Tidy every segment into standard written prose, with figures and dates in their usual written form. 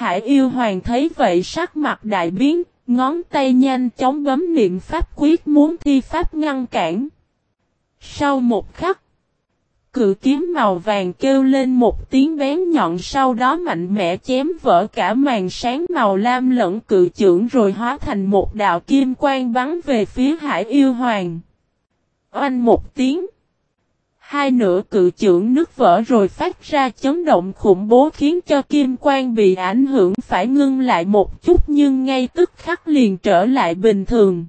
Hải yêu hoàng thấy vậy sắc mặt đại biến, ngón tay nhanh chóng bấm niệm pháp quyết muốn thi pháp ngăn cản. Sau một khắc, cự kiếm màu vàng kêu lên một tiếng bén nhọn, sau đó mạnh mẽ chém vỡ cả màn sáng màu lam lẫn cự chưởng rồi hóa thành một đạo kim quang bắn về phía Hải yêu hoàng. Oanh một tiếng, hai nửa cự chưởng nứt vỡ rồi phát ra chấn động khủng bố khiến cho kim quang bị ảnh hưởng phải ngưng lại một chút nhưng ngay tức khắc liền trở lại bình thường.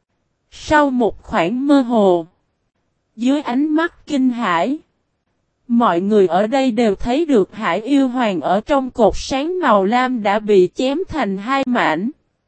Sau một khoảng mơ hồ, dưới ánh mắt kinh hãi, mọi người ở đây đều thấy được Hải yêu hoàng ở trong cột sáng màu lam đã bị chém thành hai mảnh.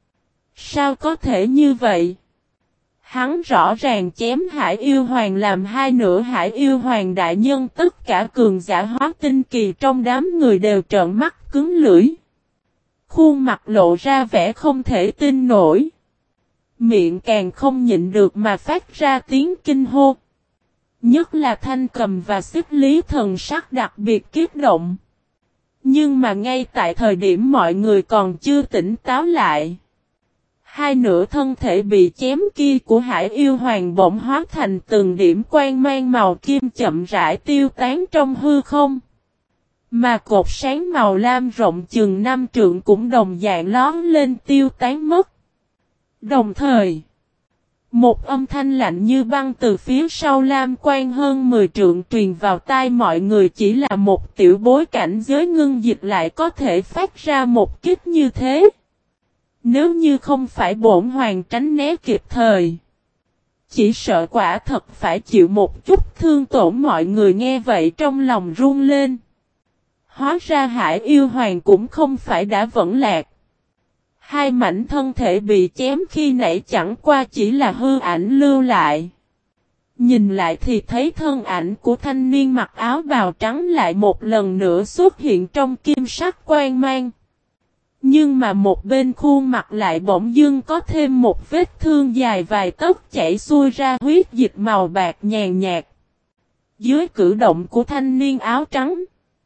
Sao có thể như vậy? Hắn rõ ràng chém Hải yêu hoàng làm hai nửa. Hải yêu hoàng đại nhân, tất cả cường giả hóa tinh kỳ trong đám người đều trợn mắt cứng lưỡi. Khuôn mặt lộ ra vẻ không thể tin nổi. Miệng càng không nhịn được mà phát ra tiếng kinh hô. Nhất là Thanh Cầm và Xích Lý thần sắc đặc biệt kiếp động. Nhưng mà ngay tại thời điểm mọi người còn chưa tỉnh táo lại, hai nửa thân thể bị chém kia của Hải yêu hoàng bỗng hóa thành từng điểm quang mang màu kim chậm rãi tiêu tán trong hư không. Mà cột sáng màu lam rộng chừng 5 trượng cũng đồng dạng lón lên tiêu tán mất. Đồng thời, một âm thanh lạnh như băng từ phía sau lam quang hơn 10 trượng truyền vào tai mọi người. Chỉ là một tiểu bối cảnh giới ngưng dịch lại có thể phát ra một kích như thế. Nếu như không phải bổn hoàng tránh né kịp thời, chỉ sợ quả thật phải chịu một chút thương tổn. Mọi người nghe vậy trong lòng run lên. Hóa ra Hải yêu hoàng cũng không phải đã vẫn lạc. Hai mảnh thân thể bị chém khi nãy chẳng qua chỉ là hư ảnh lưu lại. Nhìn lại thì thấy thân ảnh của thanh niên mặc áo bào trắng lại một lần nữa xuất hiện trong kim sắc quang mang. Nhưng mà một bên khuôn mặt lại bỗng dưng có thêm một vết thương dài vài tấc chảy xuôi ra huyết dịch màu bạc nhàn nhạt. Dưới cử động của thanh niên áo trắng,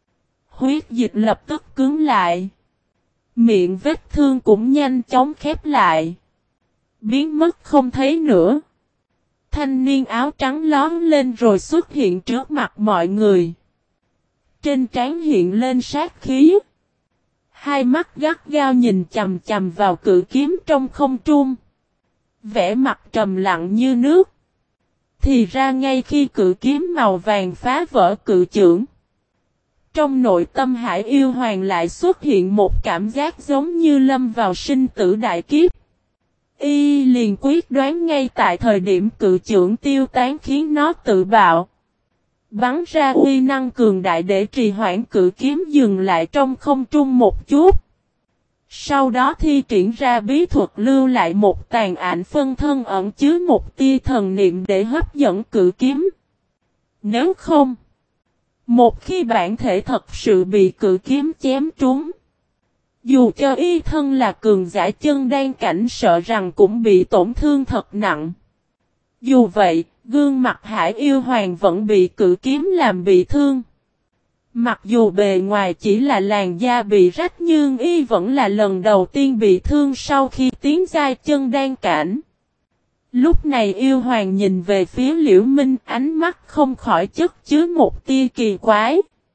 huyết dịch lập tức cứng lại. Miệng vết thương cũng nhanh chóng khép lại, biến mất không thấy nữa. Thanh niên áo trắng lóm lên rồi xuất hiện trước mặt mọi người. Trên trán hiện lên sát khí. Hai mắt gắt gao nhìn chằm chằm vào cự kiếm trong không trung. Vẻ mặt trầm lặng như nước. Thì ra ngay khi cự kiếm màu vàng phá vỡ cự chưởng, trong nội tâm Hải yêu hoàng lại xuất hiện một cảm giác giống như lâm vào sinh tử đại kiếp. Y liền quyết đoán ngay tại thời điểm cự chưởng tiêu tán khiến nó tự bạo, bắn ra uy năng cường đại để trì hoãn cự kiếm dừng lại trong không trung một chút. Sau đó thi triển ra bí thuật lưu lại một tàn ảnh phân thân ẩn chứa một tia thần niệm để hấp dẫn cự kiếm. Nếu không, một khi bản thể thật sự bị cự kiếm chém trúng, dù cho y thân là cường giả chân đan cảnh sợ rằng cũng bị tổn thương thật nặng. Dù vậy, gương mặt Hải yêu hoàng vẫn bị cự kiếm làm bị thương. Mặc dù bề ngoài chỉ là làn da bị rách nhưng y vẫn là lần đầu tiên bị thương sau khi tiến giai chân đan cảnh. Lúc này yêu hoàng nhìn về phía Liễu Minh, ánh mắt không khỏi chất chứa một tia kỳ quái.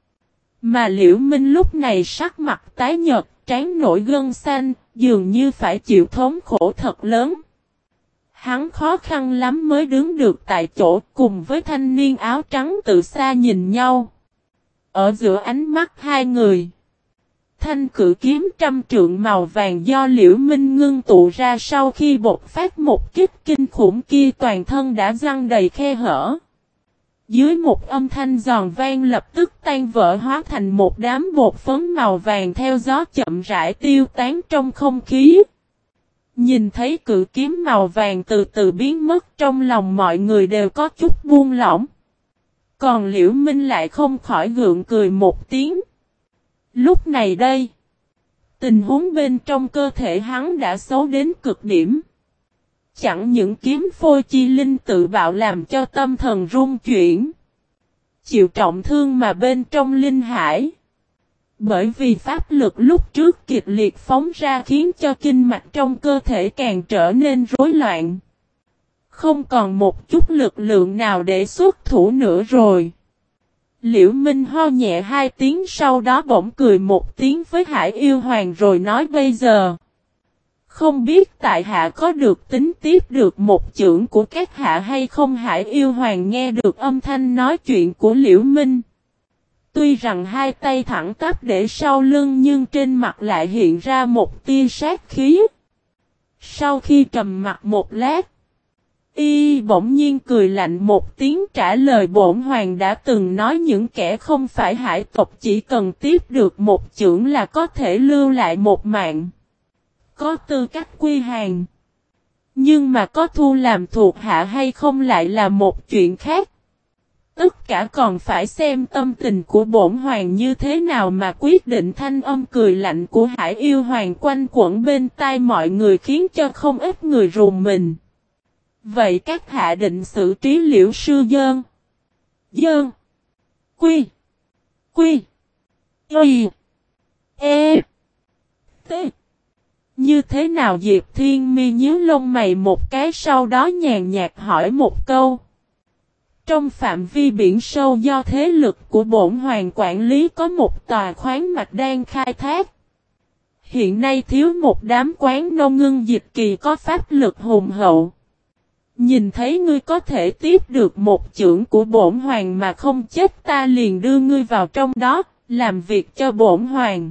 Mà Liễu Minh lúc này sắc mặt tái nhợt, trán nổi gân xanh, dường như phải chịu thống khổ thật lớn. Hắn khó khăn lắm mới đứng được tại chỗ, cùng với thanh niên áo trắng từ xa nhìn nhau. Ở giữa ánh mắt hai người, thanh cự kiếm trăm trượng màu vàng do Liễu Minh ngưng tụ ra sau khi bộc phát một kích kinh khủng kia toàn thân đã răng đầy khe hở. Dưới một âm thanh giòn vang lập tức tan vỡ hóa thành một đám bột phấn màu vàng theo gió chậm rãi tiêu tán trong không khí. Nhìn thấy cự kiếm màu vàng từ từ biến mất, trong lòng mọi người đều có chút buông lỏng. Còn Liễu Minh lại không khỏi gượng cười một tiếng. Lúc này đây, tình huống bên trong cơ thể hắn đã xấu đến cực điểm. Chẳng những kiếm phôi chi linh tự bạo làm cho tâm thần rung chuyển, chịu trọng thương mà bên trong linh hải, Bởi vì pháp lực lúc trước kịch liệt phóng ra khiến cho kinh mạch trong cơ thể càng trở nên rối loạn. Không còn một chút lực lượng nào để xuất thủ nữa rồi. Liễu Minh ho nhẹ 2 tiếng sau đó bỗng cười một tiếng với Hải Yêu Hoàng rồi nói bây giờ. Không biết tại hạ có được tính tiếp được một chưởng của các hạ hay không. Hải Yêu Hoàng nghe được âm thanh nói chuyện của Liễu Minh. Tuy rằng hai tay thẳng tắp để sau lưng nhưng trên mặt lại hiện ra một tia sát khí. Sau khi trầm mặt một lát, y bỗng nhiên cười lạnh một tiếng trả lời bổn hoàng đã từng nói những kẻ không phải hải tộc chỉ cần tiếp được một chưởng là có thể lưu lại một mạng. Có tư cách quy hàng. Nhưng mà có thu làm thuộc hạ hay không lại là một chuyện khác. Tất cả còn phải xem tâm tình của bổn hoàng như thế nào mà quyết định. Thanh âm cười lạnh của Hải Yêu Hoàng quanh quẩn bên tai mọi người khiến cho không ít người rùng mình. Vậy các hạ định xử trí Liễu sư dơn. Dơn. Quy. Quy. Y. E. T. Như thế nào? Diệp Thiên Mi nhíu lông mày một cái sau đó nhàn nhạt hỏi một câu. Trong phạm vi biển sâu do thế lực của bổn hoàng quản lý có một tòa khoáng mạch đang khai thác. Hiện nay thiếu một đám quán nông ngưng dịch kỳ có pháp lực hùng hậu. Nhìn thấy ngươi có thể tiếp được một chưởng của bổn hoàng mà không chết ta liền đưa ngươi vào trong đó, làm việc cho bổn hoàng.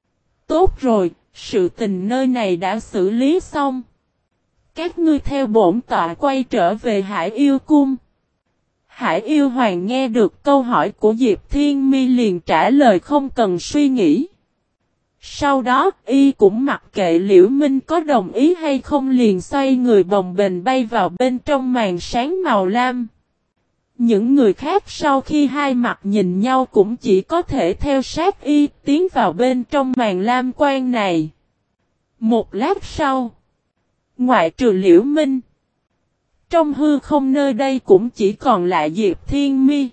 Tốt rồi, sự tình nơi này đã xử lý xong. Các ngươi theo bổn tọa quay trở về Hải Yêu Cung. Hải Yêu Hoàng nghe được câu hỏi của Diệp Thiên Mi liền trả lời không cần suy nghĩ. Sau đó, y cũng mặc kệ Liễu Minh có đồng ý hay không liền xoay người bồng bềnh bay vào bên trong màn sáng màu lam. Những người khác sau khi hai mặt nhìn nhau cũng chỉ có thể theo sát y tiến vào bên trong màn lam quang này. Một lát sau, ngoại trừ Liễu Minh, trong hư không nơi đây cũng chỉ còn lại Diệp Thiên Mi,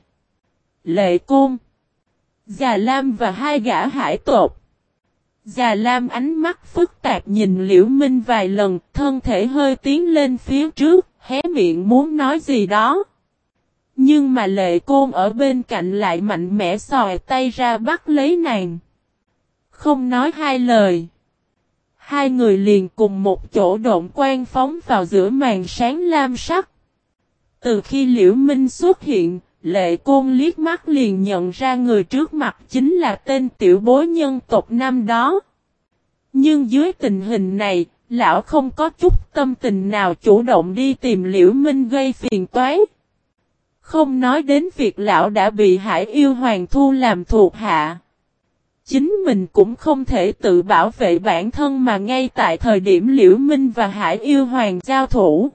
Lệ Côn, Già Lam và hai gã hải tộc. Già Lam ánh mắt phức tạp nhìn Liễu Minh vài lần, thân thể hơi tiến lên phía trước, hé miệng muốn nói gì đó. Nhưng mà Lệ Côn ở bên cạnh lại mạnh mẽ xòe tay ra bắt lấy nàng. Không nói hai lời. Hai người liền cùng một chỗ độn quang phóng vào giữa màn sáng lam sắc. Từ khi Liễu Minh xuất hiện, Lệ Côn liếc mắt liền nhận ra người trước mặt chính là tên tiểu bối nhân tộc năm đó. Nhưng dưới tình hình này, lão không có chút tâm tình nào chủ động đi tìm Liễu Minh gây phiền toái. Không nói đến việc lão đã bị Hải Yêu Hoàng thu làm thuộc hạ. Chính mình cũng không thể tự bảo vệ bản thân mà ngay tại thời điểm Liễu Minh và Hải Yêu Hoàng giao thủ.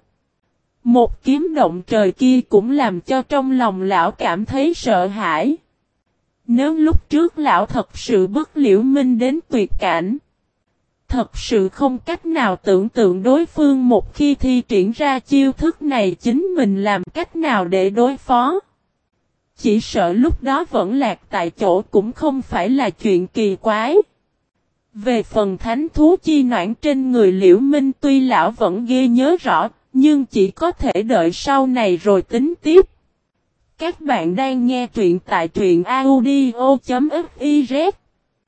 Một kiếm động trời kia cũng làm cho trong lòng lão cảm thấy sợ hãi. Nếu lúc trước lão thật sự bức Liễu Minh đến tuyệt cảnh, thật sự không cách nào tưởng tượng đối phương một khi thi triển ra chiêu thức này chính mình làm cách nào để đối phó. Chỉ sợ lúc đó vẫn lạc tại chỗ cũng không phải là chuyện kỳ quái. Về phần thánh thú chi noãn trên người Liễu Minh tuy lão vẫn ghi nhớ rõ, nhưng chỉ có thể đợi sau này rồi tính tiếp. Các bạn đang nghe truyện tại truyện audio.fiz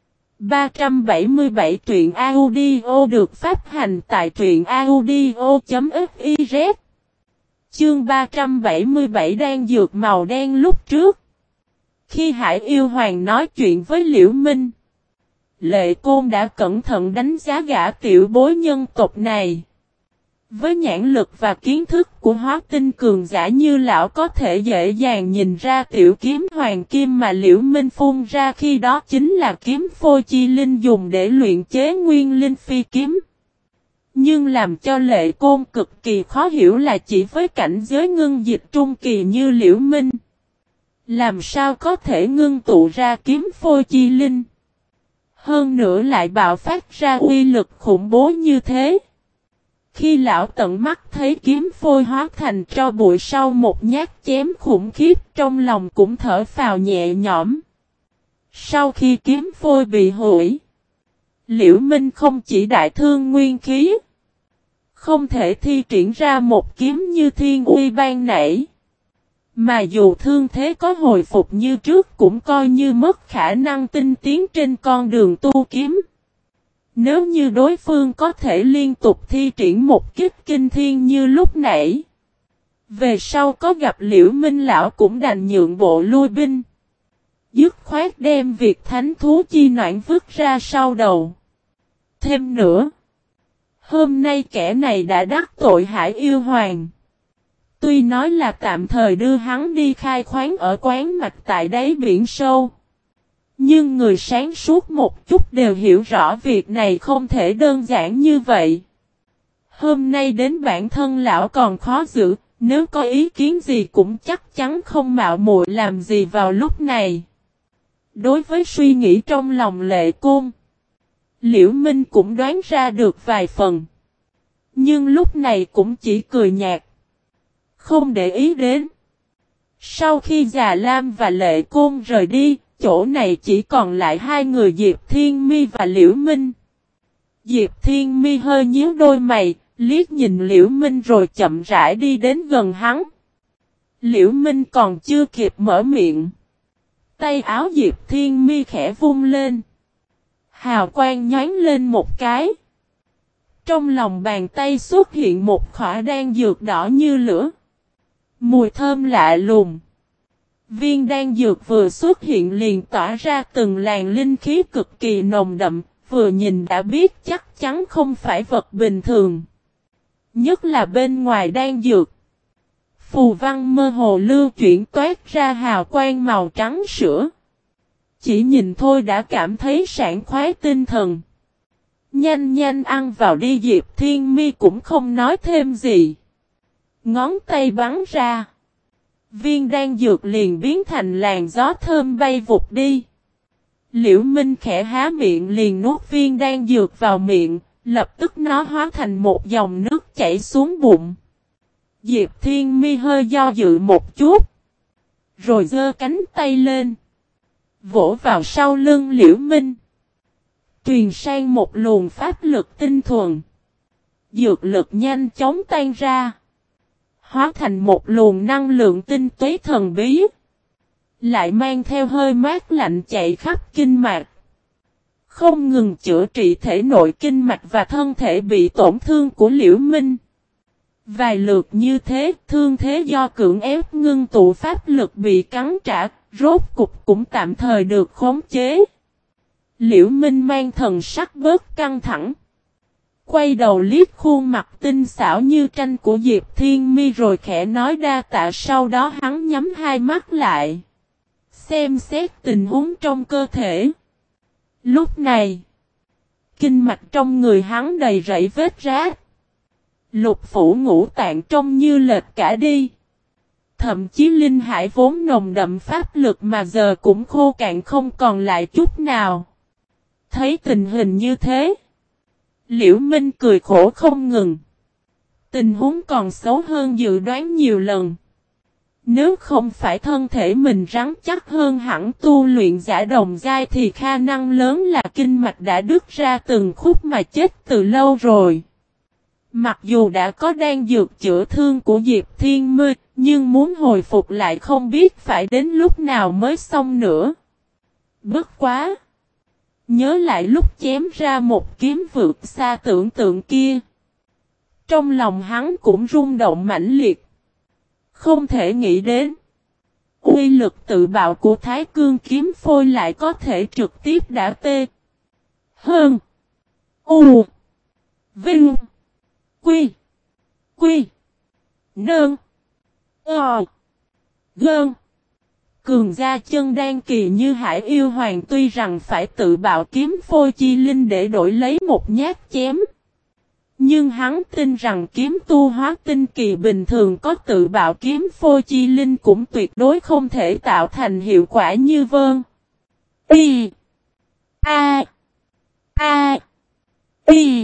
377 truyện audio được phát hành tại truyện audio.fiz. Chương 377 đang dược màu đen lúc trước. Khi Hải Yêu Hoàng nói chuyện với Liễu Minh, Lệ Côn đã cẩn thận đánh giá gã tiểu bối nhân tộc này. Với nhãn lực và kiến thức của hóa tinh cường giả như lão có thể dễ dàng nhìn ra tiểu kiếm hoàng kim mà Liễu Minh phun ra khi đó chính là kiếm phôi chi linh dùng để luyện chế nguyên linh phi kiếm. Nhưng làm cho Lệ Côn cực kỳ khó hiểu là chỉ với cảnh giới ngưng dịch trung kỳ như Liễu Minh, làm sao có thể ngưng tụ ra kiếm phôi chi linh. Hơn nữa lại bạo phát ra uy lực khủng bố như thế. Khi lão tận mắt thấy kiếm phôi hóa thành tro bụi sau một nhát chém khủng khiếp trong lòng cũng thở phào nhẹ nhõm. Sau khi kiếm phôi bị hủy, Liễu Minh không chỉ đại thương nguyên khí, không thể thi triển ra một kiếm như thiên uy ban nãy. Mà dù thương thế có hồi phục như trước cũng coi như mất khả năng tinh tiến trên con đường tu kiếm. Nếu như đối phương có thể liên tục thi triển một kích kinh thiên như lúc nãy, về sau có gặp Liễu Minh lão cũng đành nhượng bộ lui binh. Dứt khoát đem việc thánh thú chi noãn vứt ra sau đầu. Thêm nữa, hôm nay kẻ này đã đắc tội Hải Yêu Hoàng. Tuy nói là tạm thời đưa hắn đi khai khoáng ở quán mạch tại đáy biển sâu, nhưng người sáng suốt một chút đều hiểu rõ việc này không thể đơn giản như vậy. Hôm nay đến bản thân lão còn khó giữ, nếu có ý kiến gì cũng chắc chắn không mạo muội làm gì vào lúc này. Đối với suy nghĩ trong lòng Lệ Côn, Liễu Minh cũng đoán ra được vài phần. Nhưng lúc này cũng chỉ cười nhạt, không để ý đến. Sau khi Già Lam và Lệ Côn rời đi, chỗ này chỉ còn lại hai người Diệp Thiên Mi và Liễu Minh. Diệp Thiên Mi hơi nhíu đôi mày, liếc nhìn Liễu Minh rồi chậm rãi đi đến gần hắn. Liễu Minh còn chưa kịp mở miệng, tay áo Diệp Thiên Mi khẽ vung lên. Hào quang nhoáng lên một cái. Trong lòng bàn tay xuất hiện một khỏa đan dược đỏ như lửa. Mùi thơm lạ lùng. Viên đan dược vừa xuất hiện liền tỏa ra từng làn linh khí cực kỳ nồng đậm, vừa nhìn đã biết chắc chắn không phải vật bình thường. Nhất là bên ngoài đan dược, phù văn mơ hồ lưu chuyển toát ra hào quang màu trắng sữa. Chỉ nhìn thôi đã cảm thấy sảng khoái tinh thần. Nhanh nhanh ăn vào đi. Diệp Thiên Mi cũng không nói thêm gì. Ngón tay bắn ra, viên đan dược liền biến thành làn gió thơm bay vụt đi. Liễu Minh khẽ há miệng liền nuốt viên đan dược vào miệng, lập tức nó hóa thành một dòng nước chảy xuống bụng. Diệp Thiên Mi hơi do dự một chút, rồi giơ cánh tay lên, vỗ vào sau lưng Liễu Minh, truyền sang một luồng pháp lực tinh thuần. Dược lực nhanh chóng tan ra, hóa thành một luồng năng lượng tinh túy thần bí, lại mang theo hơi mát lạnh chạy khắp kinh mạch, không ngừng chữa trị thể nội kinh mạch và thân thể bị tổn thương của Liễu Minh. Vài lượt như thế, thương thế do cưỡng ép ngưng tụ pháp lực bị cắn trả, rốt cục cũng tạm thời được khống chế. Liễu Minh mang thần sắc bớt căng thẳng, quay đầu liếc khuôn mặt tinh xảo như tranh của Diệp Thiên Mi rồi khẽ nói đa tạ. Sau đó hắn nhắm hai mắt lại, xem xét tình huống trong cơ thể. Lúc này, kinh mạch trong người hắn đầy rẫy vết rách. Lục phủ ngũ tạng trông như lệch cả đi. Thậm chí linh hải vốn nồng đậm pháp lực mà giờ cũng khô cạn không còn lại chút nào. Thấy tình hình như thế, Liễu Minh cười khổ không ngừng. Tình huống còn xấu hơn dự đoán nhiều lần. Nếu không phải thân thể mình rắn chắc hơn hẳn tu luyện giả đồng giai thì khả năng lớn là kinh mạch đã đứt ra từng khúc mà chết từ lâu rồi. Mặc dù đã có đan dược chữa thương của Diệp Thiên Mi, nhưng muốn hồi phục lại không biết phải đến lúc nào mới xong nữa. Bất quá! Nhớ lại lúc chém ra một kiếm vượt xa tưởng tượng kia. Trong lòng hắn cũng rung động mãnh liệt. Không thể nghĩ đến. Uy lực tự bạo của Thái Cương kiếm phôi lại có thể trực tiếp đả tê. Hơn. U. Vinh. Quy. Quy. Nơn. Gơn. Cường gia chân đan kỳ như Hải Yêu Hoàng tuy rằng phải tự bạo kiếm phôi chi linh để đổi lấy một nhát chém. Nhưng hắn tin rằng kiếm tu hóa tinh kỳ bình thường có tự bạo kiếm phôi chi linh cũng tuyệt đối không thể tạo thành hiệu quả như vơn. Y. A. A. Y.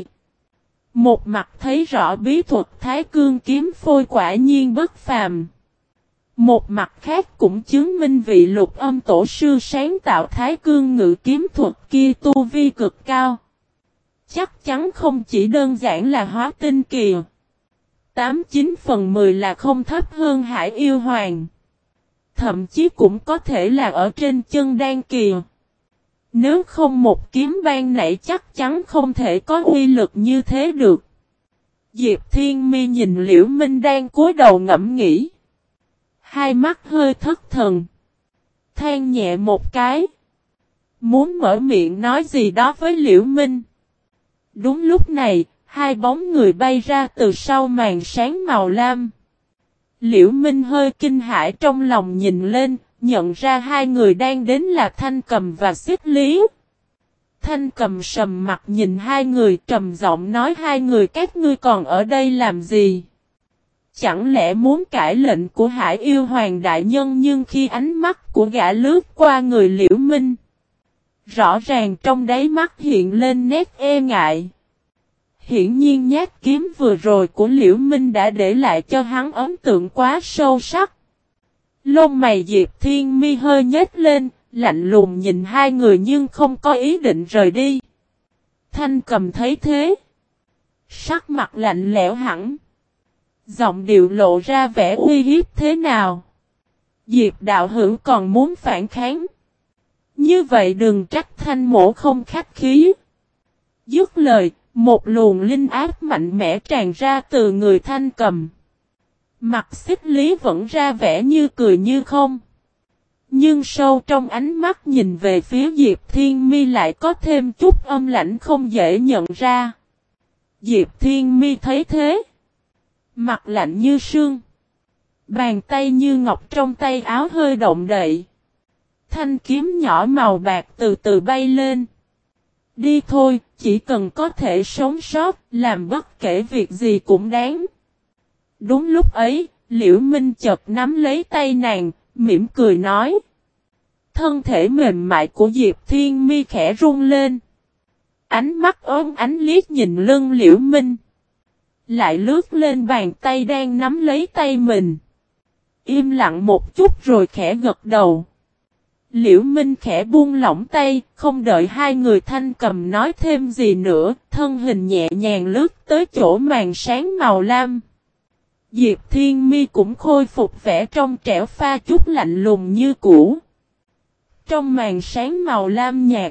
Một mặt thấy rõ bí thuật Thái Cương kiếm phôi quả nhiên bất phàm. Một mặt khác cũng chứng minh vị Lục Âm tổ sư sáng tạo Thái Cương Ngự kiếm thuật kia tu vi cực cao. Chắc chắn không chỉ đơn giản là hóa tinh kỳ. 89/10 là không thấp hơn Hải Yêu Hoàng. Thậm chí cũng có thể là ở trên chân đan kỳ. Nếu không một kiếm ban nãy chắc chắn không thể có uy lực như thế được. Diệp Thiên Mi nhìn Liễu Minh đang cúi đầu ngẫm nghĩ. Hai mắt hơi thất thần. Than nhẹ một cái. Muốn mở miệng nói gì đó với Liễu Minh. Đúng lúc này, hai bóng người bay ra từ sau màn sáng màu lam. Liễu Minh hơi kinh hãi trong lòng nhìn lên, nhận ra hai người đang đến là Thanh Cầm và Xích Lý. Thanh Cầm sầm mặt nhìn hai người trầm giọng nói hai người các ngươi còn ở đây làm gì? Chẳng lẽ muốn cãi lệnh của Hải Yêu Hoàng đại nhân nhưng khi ánh mắt của gã lướt qua người Liễu Minh. Rõ ràng trong đáy mắt hiện lên nét e ngại. Hiển nhiên nhát kiếm vừa rồi của Liễu Minh đã để lại cho hắn ấn tượng quá sâu sắc. Lông mày Diệp Thiên Mi hơi nhếch lên, lạnh lùng nhìn hai người nhưng không có ý định rời đi. Thanh Cầm thấy thế. Sắc mặt lạnh lẽo hẳn. Giọng điệu lộ ra vẻ uy hiếp thế nào. Diệp đạo hữu còn muốn phản kháng. Như vậy đừng trách Thanh mỗ không khách khí. Dứt lời, một luồng linh áp mạnh mẽ tràn ra từ người Thanh Cầm. Mặt Xích Lý vẫn ra vẻ như cười như không. Nhưng sâu trong ánh mắt nhìn về phía Diệp Thiên Mi lại có thêm chút âm lãnh không dễ nhận ra. Diệp Thiên Mi thấy thế. Mặt lạnh như sương. Bàn tay như ngọc trong tay áo hơi động đậy. Thanh kiếm nhỏ màu bạc từ từ bay lên. Đi thôi, chỉ cần có thể sống sót, làm bất kể việc gì cũng đáng. Đúng lúc ấy, Liễu Minh chợt nắm lấy tay nàng, mỉm cười nói. Thân thể mềm mại của Diệp Thiên Mi khẽ rung lên. Ánh mắt ốm ánh liếc nhìn lưng Liễu Minh. Lại lướt lên bàn tay đang nắm lấy tay mình. Im lặng một chút rồi khẽ gật đầu. Liễu Minh khẽ buông lỏng tay, không đợi hai người Thanh Cầm nói thêm gì nữa, thân hình nhẹ nhàng lướt tới chỗ màn sáng màu lam. Diệp Thiên Mi cũng khôi phục vẻ trong trẻo pha chút lạnh lùng như cũ. Trong màn sáng màu lam nhạt,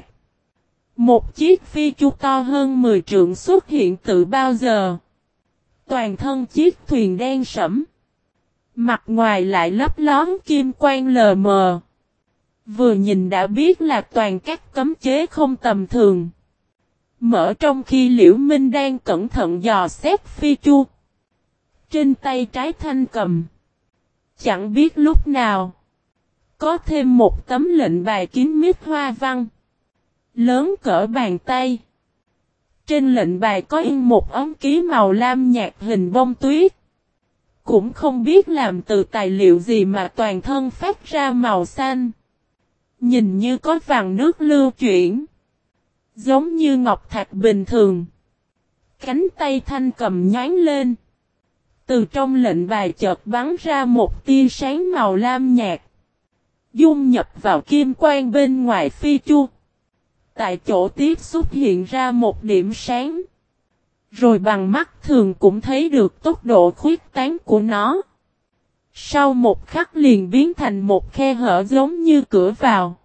một chiếc phi chu to hơn 10 trượng xuất hiện từ bao giờ. Toàn thân chiếc thuyền đen sẫm. Mặt ngoài lại lấp lón kim quang lờ mờ. Vừa nhìn đã biết là toàn các cấm chế không tầm thường. Mở trong khi Liễu Minh đang cẩn thận dò xét phi chu. Trên tay trái Thanh Cầm. Chẳng biết lúc nào. Có thêm một tấm lệnh bài kín mít hoa văn. Lớn cỡ bàn tay. Trên lệnh bài có in một ấn ký màu lam nhạt hình bông tuyết. Cũng không biết làm từ tài liệu gì mà toàn thân phát ra màu xanh. Nhìn như có vàng nước lưu chuyển. Giống như ngọc thạch bình thường. Cánh tay Thanh Cầm nhoáng lên. Từ trong lệnh bài chợt bắn ra một tia sáng màu lam nhạt. Dung nhập vào kim quang bên ngoài phi chu. Tại chỗ tiếp xúc hiện ra một điểm sáng. Rồi bằng mắt thường cũng thấy được tốc độ khuyết tán của nó. Sau một khắc liền biến thành một khe hở giống như cửa vào.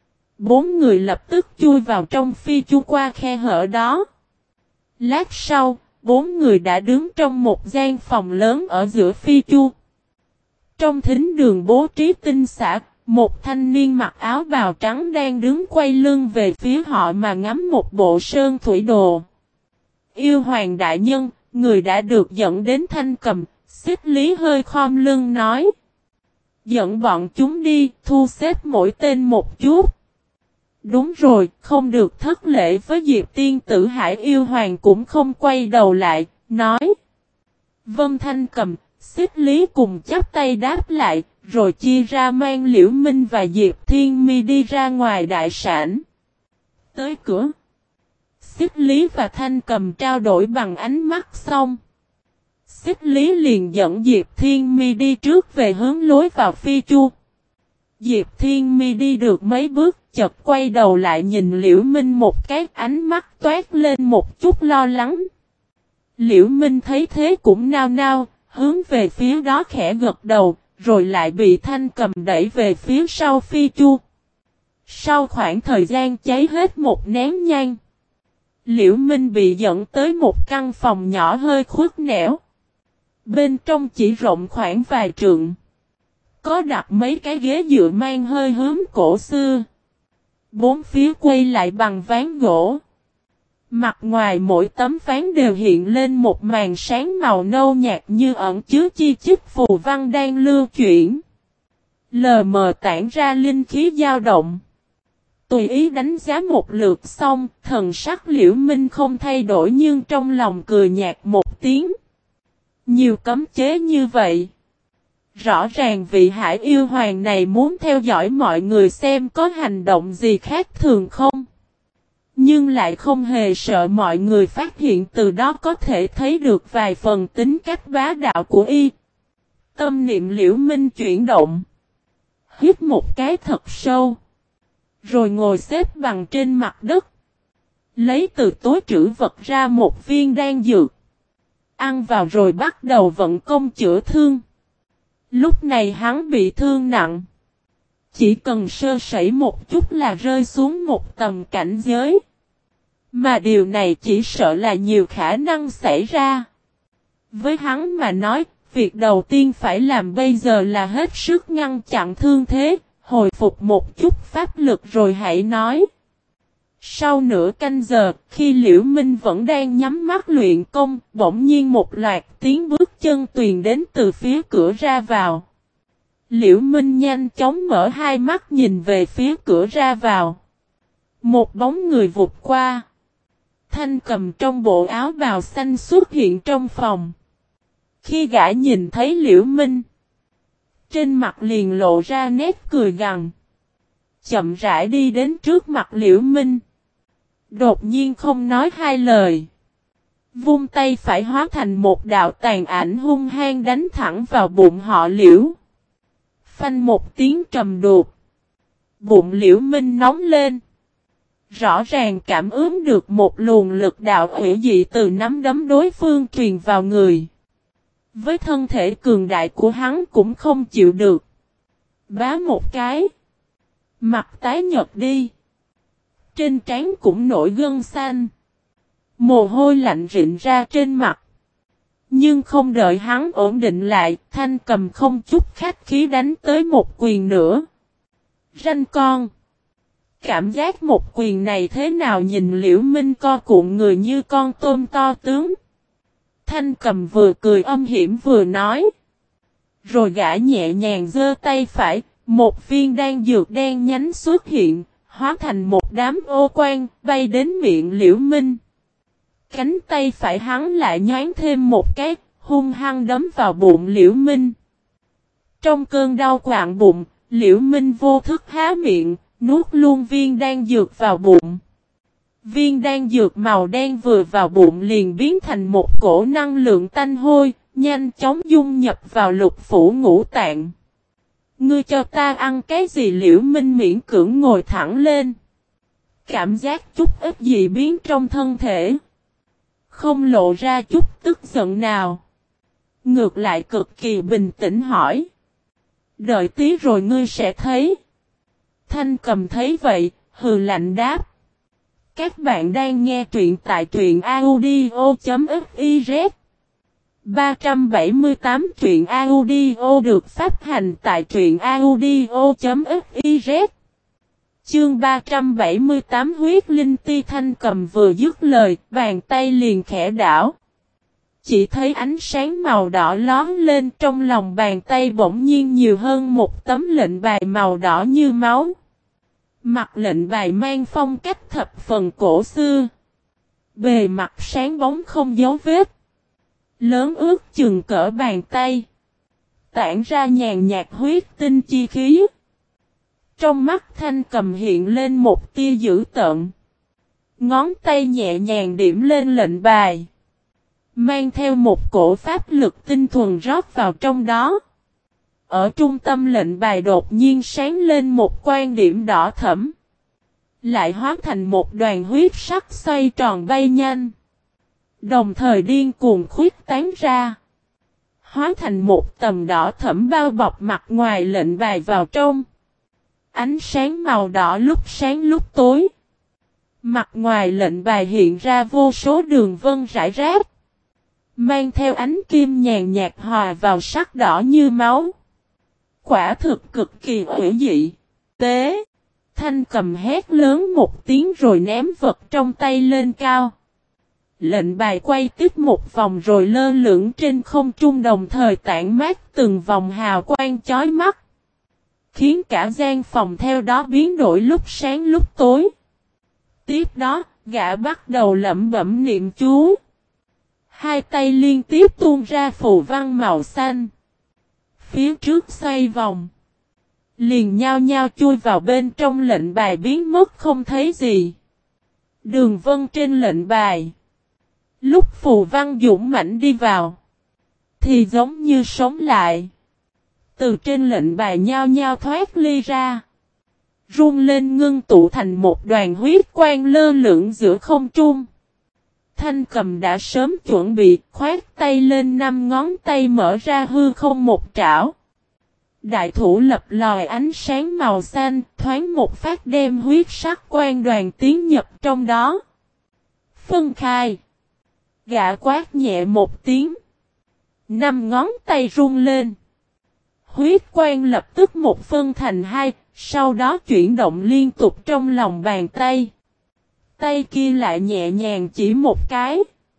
4 người lập tức chui vào trong phi chu qua khe hở đó. Lát sau, 4 người đã đứng trong một gian phòng lớn ở giữa phi chu. Trong thính đường bố trí tinh xảo, một thanh niên mặc áo bào trắng đang đứng quay lưng về phía họ mà ngắm một bộ sơn thủy đồ. Yêu Hoàng đại nhân, người đã được dẫn đến Thanh Cầm, Xích Lý hơi khom lưng nói. Dẫn bọn chúng đi, thu xếp mỗi tên một chút. Đúng rồi, không được thất lễ với Diệp tiên tử. Hải Yêu Hoàng cũng không quay đầu lại, nói. Vân. Thanh Cầm, Xích Lý cùng chắp tay đáp lại, rồi chia ra mang Liễu Minh và Diệp Thiên Mi đi ra ngoài đại sảnh. Tới cửa, Xích Lý và Thanh Cầm trao đổi bằng ánh mắt xong. Xích Lý liền dẫn Diệp Thiên Mi đi trước về hướng lối vào Phi Chu. Diệp Thiên Mi đi được mấy bước, chợt quay đầu lại nhìn Liễu Minh một cái, ánh mắt toát lên một chút lo lắng. Liễu Minh thấy thế cũng nao nao, hướng về phía đó khẽ gật đầu, rồi lại bị Thanh Cầm đẩy về phía sau Phi Chu. Sau khoảng thời gian cháy hết một nén nhang, Liễu Minh bị dẫn tới một căn phòng nhỏ hơi khuất nẻo. Bên trong chỉ rộng khoảng vài trượng. Có đặt mấy cái ghế dựa mang hơi hướng cổ xưa. Bốn phía quay lại bằng ván gỗ. Mặt ngoài mỗi tấm ván đều hiện lên một màn sáng màu nâu nhạt như ẩn chứa chi chít phù văn đang lưu chuyển. Lờ mờ tản ra linh khí dao động. Tùy ý đánh giá một lượt xong, thần sắc Liễu Minh không thay đổi nhưng trong lòng cười nhạt một tiếng. Nhiều cấm chế như vậy. Rõ ràng vị hải yêu hoàng này muốn theo dõi mọi người xem có hành động gì khác thường không. Nhưng lại không hề sợ mọi người phát hiện, từ đó có thể thấy được vài phần tính cách bá đạo của y. Tâm niệm Liễu Minh chuyển động. Hít một cái thật sâu. Rồi ngồi xếp bằng trên mặt đất. Lấy từ túi trữ vật ra một viên đan dược. Ăn vào rồi bắt đầu vận công chữa thương. Lúc này hắn bị thương nặng. Chỉ cần sơ sẩy một chút là rơi xuống một tầm cảnh giới. Mà điều này chỉ sợ là nhiều khả năng xảy ra. Với hắn mà nói, việc đầu tiên phải làm bây giờ là hết sức ngăn chặn thương thế, hồi phục một chút pháp lực rồi hãy nói. Sau nửa canh giờ, khi Liễu Minh vẫn đang nhắm mắt luyện công, bỗng nhiên một loạt tiếng bước chân truyền đến từ phía cửa ra vào. Liễu Minh nhanh chóng mở hai mắt nhìn về phía cửa ra vào. Một bóng người vụt qua. Thanh Cầm trong bộ áo bào xanh xuất hiện trong phòng. Khi gã nhìn thấy Liễu Minh, trên mặt liền lộ ra nét cười gằn. Chậm rãi đi đến trước mặt Liễu Minh. Đột nhiên không nói hai lời. Vung tay phải hóa thành một đạo tàn ảnh hung hăng đánh thẳng vào bụng họ Liễu. Phanh một tiếng trầm đục. Bụng Liễu Minh nóng lên. Rõ ràng cảm ứng được một luồng lực đạo hủy dị từ nắm đấm đối phương truyền vào người. Với thân thể cường đại của hắn cũng không chịu được. Bá một cái. Mặt tái nhợt đi. Trên trán cũng nổi gân xanh. Mồ hôi lạnh rịn ra trên mặt. Nhưng không đợi hắn ổn định lại, Thanh Cầm không chút khách khí đánh tới một quyền nữa. Ranh con. Cảm giác một quyền này thế nào nhìn Liễu Minh co cuộn người như con tôm to tướng. Thanh Cầm vừa cười âm hiểm vừa nói. Rồi gã nhẹ nhàng giơ tay phải, một viên đan dược đen nhánh xuất hiện, hóa thành một đám ô quang, bay đến miệng Liễu Minh. Cánh tay phải hắn lại nhoáng thêm một cái, hung hăng đấm vào bụng Liễu Minh. Trong cơn đau quặn bụng, Liễu Minh vô thức há miệng, nuốt luôn viên đan dược vào bụng. Viên đan dược màu đen vừa vào bụng liền biến thành một cổ năng lượng tanh hôi, nhanh chóng dung nhập vào lục phủ ngũ tạng. Ngươi cho ta ăn cái gì? Liễu Minh miễn cưỡng ngồi thẳng lên. Cảm giác chút ít dị biến trong thân thể. Không lộ ra chút tức giận nào. Ngược lại cực kỳ bình tĩnh hỏi. Đợi tí rồi ngươi sẽ thấy. Thanh Cầm thấy vậy, hừ lạnh đáp. Các bạn đang nghe truyện tại truyện audio.fiz 378 truyện audio được phát hành tại truyện audio.fiz. Chương 378 huyết linh ti. Thanh Cầm vừa dứt lời, bàn tay liền khẽ đảo. Chỉ thấy ánh sáng màu đỏ lóe lên, trong lòng bàn tay bỗng nhiên nhiều hơn một tấm lệnh bài màu đỏ như máu. Mặt lệnh bài mang phong cách thập phần cổ xưa. Bề mặt sáng bóng không dấu vết. Lớn ước chừng cỡ bàn tay. Tản ra nhàn nhạt huyết tinh chi khí. Trong mắt Thanh Cầm hiện lên một tia dữ tợn. Ngón tay nhẹ nhàng điểm lên lệnh bài. mang theo một cổ pháp lực tinh thuần rót vào trong đó. Ở trung tâm lệnh bài đột nhiên sáng lên một quan điểm đỏ thẫm. Lại hóa thành một đoàn huyết sắc xoay tròn bay nhanh. Đồng thời điên cuồng khuyết tán ra. Hóa thành một tầm đỏ thẫm bao bọc mặt ngoài lệnh bài vào trong. Ánh sáng màu đỏ lúc sáng lúc tối. Mặt ngoài lệnh bài hiện ra vô số đường vân rải rác. Mang theo ánh kim nhàn nhạt hòa vào sắc đỏ như máu. Quả thực cực kỳ hủy dị. Tế. Thanh Cầm hét lớn một tiếng rồi ném vật trong tay lên cao. Lệnh bài quay tiếp một vòng rồi lơ lửng trên không trung đồng thời tản mát từng vòng hào quang chói mắt. Khiến cả gian phòng theo đó biến đổi lúc sáng lúc tối. Tiếp đó, gã bắt đầu lẩm bẩm niệm chú. Hai tay liên tiếp tuôn ra phù văn màu xanh. Phía trước xoay vòng. Liền nhao nhao chui vào bên trong lệnh bài biến mất không thấy gì. Đường vân trên lệnh bài. Lúc phù văn dũng mãnh đi vào. Thì giống như sống lại. Từ trên lệnh bài nhao nhao thoát ly ra. Rung lên ngưng tụ thành một đoàn huyết quang lơ lửng giữa không trung. Thanh Cầm đã sớm chuẩn bị khoát tay lên 5 ngón tay mở ra hư không một trảo. Đại thủ lập lòi ánh sáng màu xanh thoáng một phát đem huyết sắc quang đoàn tiến nhập trong đó. Phân khai. Gã quát nhẹ một tiếng. 5 ngón tay rung lên. Huyết quang lập tức một phân thành hai, sau đó chuyển động liên tục trong lòng bàn tay. Tay kia lại nhẹ nhàng chỉ một cái.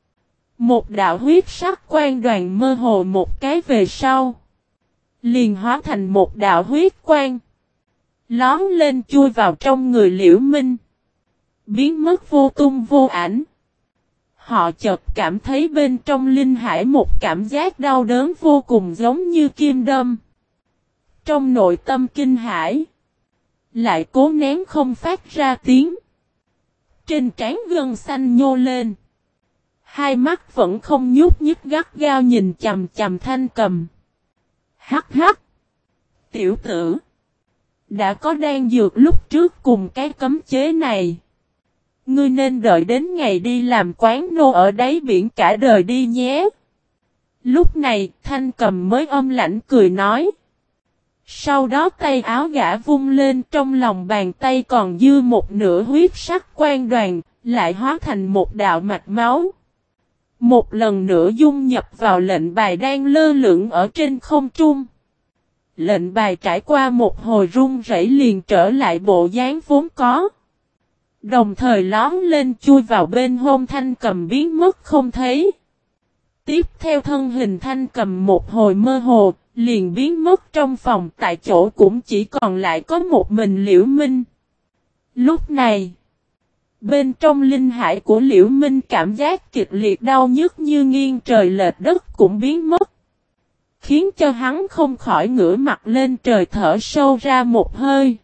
Một đạo huyết sắc quang đoàn mơ hồ một cái về sau. Liền hóa thành một đạo huyết quang. Lón lên chui vào trong người Liễu Minh. Biến mất vô tung vô ảnh. Họ chợt cảm thấy bên trong linh hải một cảm giác đau đớn vô cùng giống như kim đâm. Trong nội tâm kinh hãi. Lại cố nén không phát ra tiếng. Trên trán gân xanh nhô lên. Hai mắt vẫn không nhúc nhích gắt gao nhìn chằm chằm Thanh Cầm. Hắc hắc. Tiểu tử. Đã có đan dược lúc trước cùng cái cấm chế này. Ngươi nên đợi đến ngày đi làm quán nô ở đáy biển cả đời đi nhé. Lúc này Thanh Cầm mới âm lãnh cười nói. Sau đó tay áo gã vung lên trong lòng bàn tay còn dư một nửa huyết sắc quang đoàn, lại hóa thành một đạo mạch máu. Một lần nữa dung nhập vào lệnh bài đang lơ lửng ở trên không trung. Lệnh bài trải qua một hồi rung rẩy liền trở lại bộ dáng vốn có. Đồng thời lón lên chui vào bên hông Thanh Cầm biến mất không thấy. Tiếp theo thân hình Thanh Cầm một hồi mơ hồ, liền biến mất trong phòng, tại chỗ cũng chỉ còn lại có một mình Liễu Minh. Lúc này, bên trong linh hải của Liễu Minh cảm giác kịch liệt đau nhức như nghiêng trời lệch đất cũng biến mất. Khiến cho hắn không khỏi ngửa mặt lên trời thở sâu ra một hơi.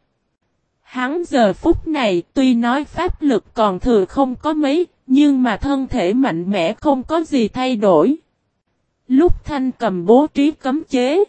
Hắn giờ phút này tuy nói pháp lực còn thừa không có mấy, nhưng mà thân thể mạnh mẽ không có gì thay đổi. Lúc Thanh Cầm bố trí cấm chế,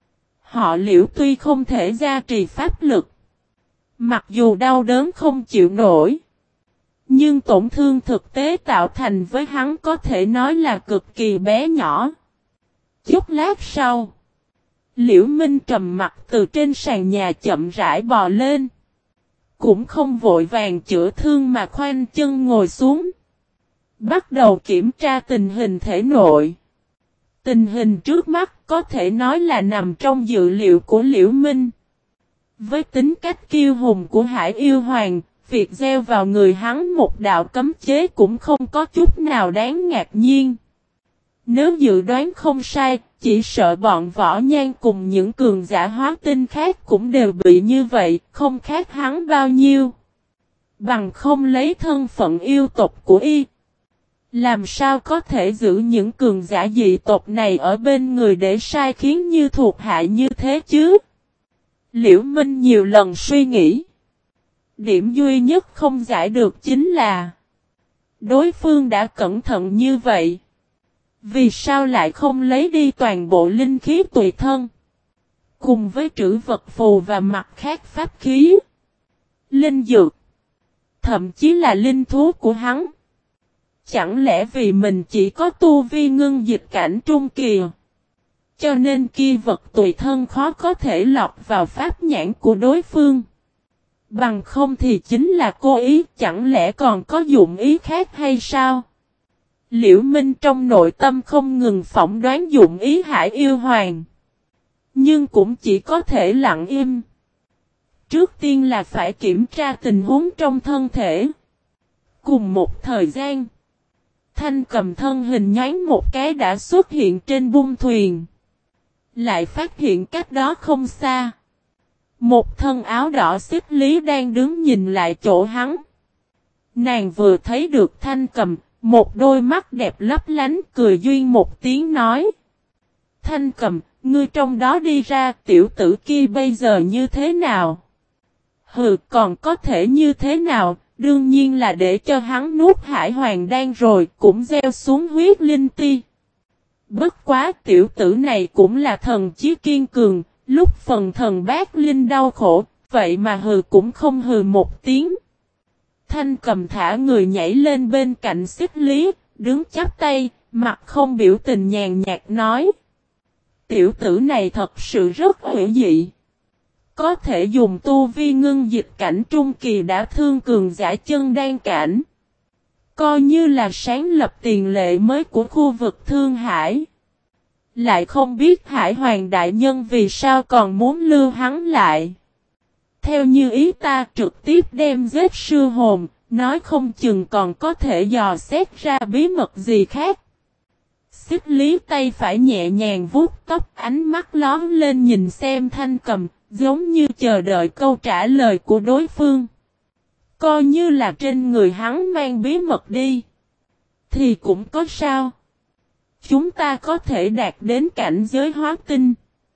họ Liễu tuy không thể gia trì pháp lực. Mặc dù đau đớn không chịu nổi, nhưng tổn thương thực tế tạo thành với hắn có thể nói là cực kỳ bé nhỏ. Chút lát sau, Liễu Minh trầm mặt từ trên sàn nhà chậm rãi bò lên. Cũng không vội vàng chữa thương mà khoanh chân ngồi xuống. Bắt đầu kiểm tra tình hình thể nội. Tình hình trước mắt có thể nói là nằm trong dự liệu của Liễu Minh. Với tính cách kiêu hùng của Hải Yêu Hoàng, việc gieo vào người hắn một đạo cấm chế cũng không có chút nào đáng ngạc nhiên. Nếu dự đoán không sai, chỉ sợ bọn Võ Nhan cùng những cường giả hóa tinh khác cũng đều bị như vậy, không khác hắn bao nhiêu. Bằng không lấy thân phận yêu tộc của y, làm sao có thể giữ những cường giả dị tộc này ở bên người để sai khiến như thuộc hạ như thế chứ? Liễu Minh nhiều lần suy nghĩ. Điểm duy nhất không giải được chính là đối phương đã cẩn thận như vậy, Vì sao lại không lấy đi toàn bộ linh khí tùy thân? Cùng với trữ vật phù và mặt khác pháp khí, linh dược, thậm chí là linh thú của hắn. Chẳng lẽ vì mình chỉ có tu vi ngưng dịch cảnh trung kỳ, cho nên kia vật tùy thân khó có thể lọt vào pháp nhãn của đối phương? Bằng không thì chính là cố ý, chẳng lẽ còn có dụng ý khác hay sao? Liễu Minh trong nội tâm không ngừng phỏng đoán dụng ý Hải Yêu Hoàng, nhưng cũng chỉ có thể lặng im. Trước tiên là phải kiểm tra tình huống trong thân thể. Cùng một thời gian, Thanh Cầm thân hình nhoáng một cái đã xuất hiện trên bung thuyền. Lại phát hiện cách đó không xa, một thân áo đỏ xích lý đang đứng nhìn lại chỗ hắn. Nàng vừa thấy được Thanh Cầm, một đôi mắt đẹp lấp lánh, cười duyên một tiếng nói: Thanh Cầm, ngươi trong đó đi ra, tiểu tử kia bây giờ như thế nào? Hừ, còn có thể như thế nào, đương nhiên là để cho hắn nuốt Hải Hoàng đan rồi, cũng gieo xuống huyết linh ti. Bất quá tiểu tử này cũng là thần chí kiên cường, lúc phần thần bát linh đau khổ, vậy mà hừ cũng không hừ một tiếng. Thanh Cầm thả người nhảy lên bên cạnh xích lý, đứng chắp tay, mặt không biểu tình nhàn nhạt nói: tiểu tử này thật sự rất hữu dị. Có thể dùng tu vi ngưng dịch cảnh trung kỳ đã thương cường giả chân đan cảnh. Coi như là sáng lập tiền lệ mới của khu vực Thương Hải. Lại không biết Hải Hoàng Đại Nhân vì sao còn muốn lưu hắn lại. Theo như ý ta trực tiếp đem giết sư hồn, nói không chừng còn có thể dò xét ra bí mật gì khác. Xích lý tay phải nhẹ nhàng vuốt tóc, ánh mắt lón lên nhìn xem Thanh Cầm, giống như chờ đợi câu trả lời của đối phương. Coi như là trên người hắn mang bí mật đi, thì cũng có sao. Chúng ta có thể đạt đến cảnh giới hóa tinh.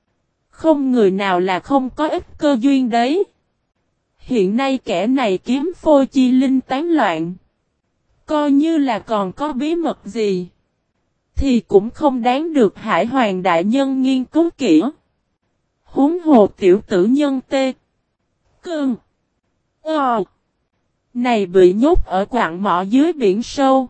Không người nào là không có ít cơ duyên đấy. Hiện nay kẻ này kiếm phôi chi linh tán loạn. Coi như là còn có bí mật gì, thì cũng không đáng được Hải Hoàng Đại Nhân nghiên cứu kỹ. Huống hồ tiểu tử nhân tê. Cơn. Này bị nhốt ở quặng mỏ dưới biển sâu.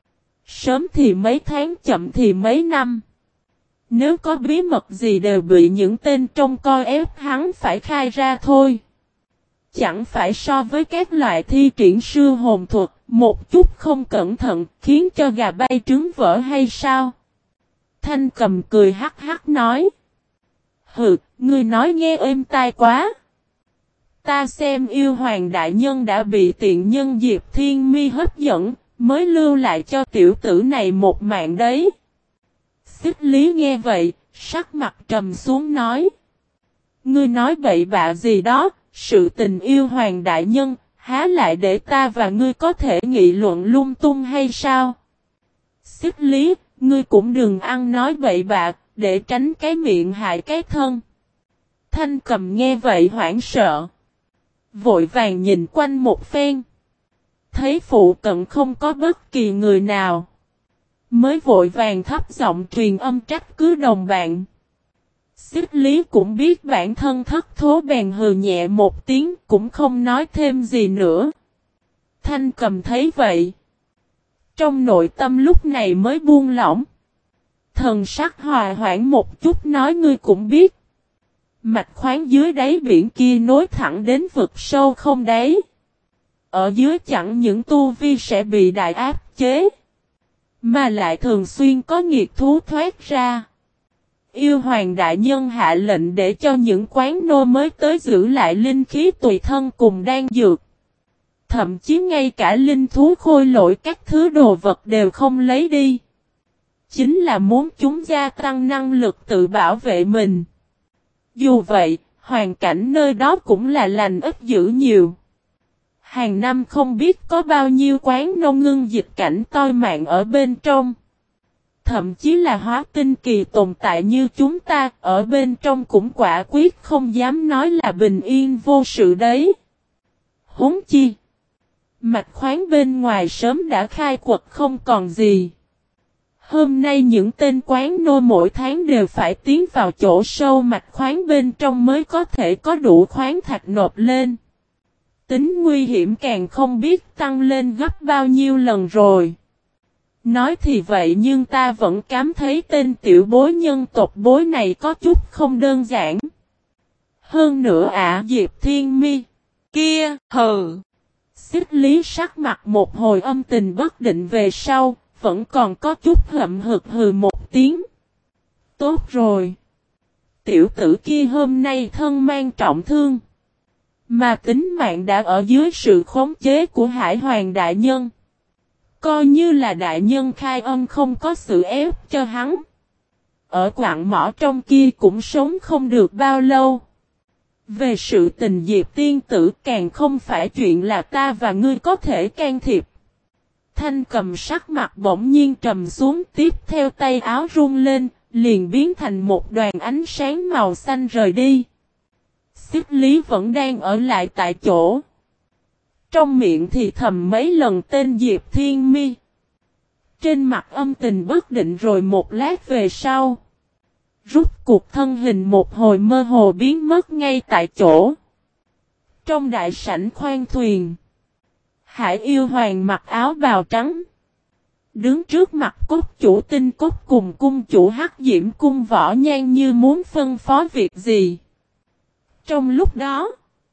Sớm thì mấy tháng, chậm thì mấy năm. Nếu có bí mật gì đều bị những tên trông coi ép hắn phải khai ra thôi. Chẳng phải so với các loại thi triển sư hồn thuật, một chút không cẩn thận khiến cho gà bay trứng vỡ hay sao? Thanh Cầm cười hắc hắc nói: hừ, ngươi nói nghe êm tai quá. Ta xem Yêu Hoàng Đại Nhân đã bị tiện nhân Diệp Thiên Mi hấp dẫn, mới lưu lại cho tiểu tử này một mạng đấy. Xích lý nghe vậy, sắc mặt trầm xuống nói: ngươi nói bậy bạ gì đó, sự tình Yêu Hoàng Đại Nhân, há lại để ta và ngươi có thể nghị luận lung tung hay sao? Xích lý, ngươi cũng đừng ăn nói bậy bạ, để tránh cái miệng hại cái thân. Thanh Cầm nghe vậy hoảng sợ, vội vàng nhìn quanh một phen, thấy phụ cận không có bất kỳ người nào, mới vội vàng thấp giọng truyền âm trách cứ đồng bạn. Xích lý cũng biết bản thân thất thố bèn hừ nhẹ một tiếng, cũng không nói thêm gì nữa. Thanh Cầm thấy vậy, trong nội tâm lúc này mới buông lỏng. Thần sắc hòa hoãn một chút nói: ngươi cũng biết, mạch khoáng dưới đáy biển kia nối thẳng đến vực sâu không đáy. Ở dưới chẳng những tu vi sẽ bị đại áp chế, mà lại thường xuyên có nghiệt thú thoát ra. Yêu Hoàng Đại Nhân hạ lệnh để cho những quán nô mới tới giữ lại linh khí tùy thân cùng đan dược. Thậm chí ngay cả linh thú khôi lỗi các thứ đồ vật đều không lấy đi. Chính là muốn chúng gia tăng năng lực tự bảo vệ mình. Dù vậy, hoàn cảnh nơi đó cũng là lành ít dữ nhiều. Hàng năm không biết có bao nhiêu quán nô ngưng dịch cảnh toi mạng ở bên trong. Thậm chí là hóa tinh kỳ tồn tại như chúng ta, ở bên trong cũng quả quyết không dám nói là bình yên vô sự đấy. Huống chi, mạch khoáng bên ngoài sớm đã khai quật không còn gì. Hôm nay những tên quán nô mỗi tháng đều phải tiến vào chỗ sâu mạch khoáng bên trong mới có thể có đủ khoáng thạch nộp lên. Tính nguy hiểm càng không biết tăng lên gấp bao nhiêu lần rồi. Nói thì vậy nhưng ta vẫn cảm thấy tên tiểu bối nhân tộc bối này có chút không đơn giản. Hơn nữa Diệp Thiên Mi. Kia, hừ. Xích Lý sắc mặt một hồi âm tình bất định về sau, vẫn còn có chút hậm hực hừ một tiếng. Tốt rồi. Tiểu tử kia hôm nay thân mang trọng thương. Mà tính mạng đã ở dưới sự khống chế của Hải Hoàng Đại Nhân. Coi như là Đại Nhân khai ân không có sự ép cho hắn. Ở quặng mỏ trong kia cũng sống không được bao lâu. Về sự tình Diệp tiên tử càng không phải chuyện là ta và ngươi có thể can thiệp. Thanh Cầm sắc mặt bỗng nhiên trầm xuống, tiếp theo tay áo rung lên, liền biến thành một đoàn ánh sáng màu xanh rời đi. Xích Lý vẫn đang ở lại tại chỗ. Trong miệng thì thầm mấy lần tên Diệp Thiên Mi. Trên mặt âm tình bất định rồi một lát về sau. Rút cuộc thân hình một hồi mơ hồ biến mất ngay tại chỗ. Trong đại sảnh khoang thuyền. Hải Yêu Hoàng mặc áo bào trắng. Đứng trước mặt cốt chủ Tinh Cốt cùng cung chủ Hắc Diễm Cung Võ Nhan như muốn phân phó việc gì. Trong lúc đó,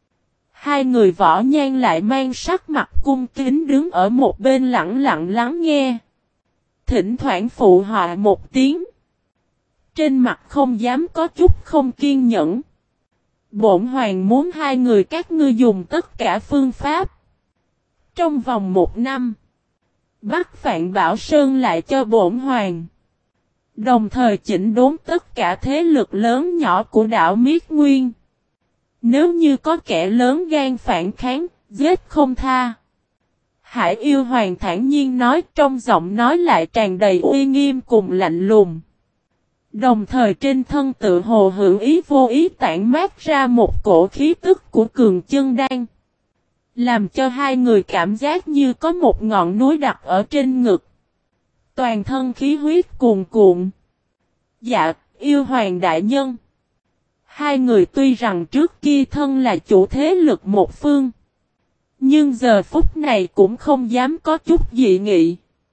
hai người Võ Nhan lại mang sắc mặt cung kính đứng ở một bên lặng lặng lắng nghe. Thỉnh thoảng phụ họa một tiếng. Trên mặt không dám có chút không kiên nhẫn. Bổn hoàng muốn hai người các ngươi dùng tất cả phương pháp. Trong vòng 1 năm, bắt Phạn Bảo Sơn lại cho bổn hoàng. Đồng thời chỉnh đốn tất cả thế lực lớn nhỏ của đảo Miết Nguyên. Nếu như có kẻ lớn gan phản kháng, giết không tha. Hải Yêu Hoàng thản nhiên nói, trong giọng nói lại tràn đầy uy nghiêm cùng lạnh lùng. Đồng thời trên thân tự hồ hữu ý vô ý tản mát ra một cổ khí tức của cường chân đan. Làm cho hai người cảm giác như có một ngọn núi đặt ở trên ngực. Toàn thân khí huyết cuồn cuộn. Dạ, Yêu Hoàng đại nhân. Hai người tuy rằng trước kia thân là chủ thế lực một phương. Nhưng giờ phút này cũng không dám có chút dị nghị.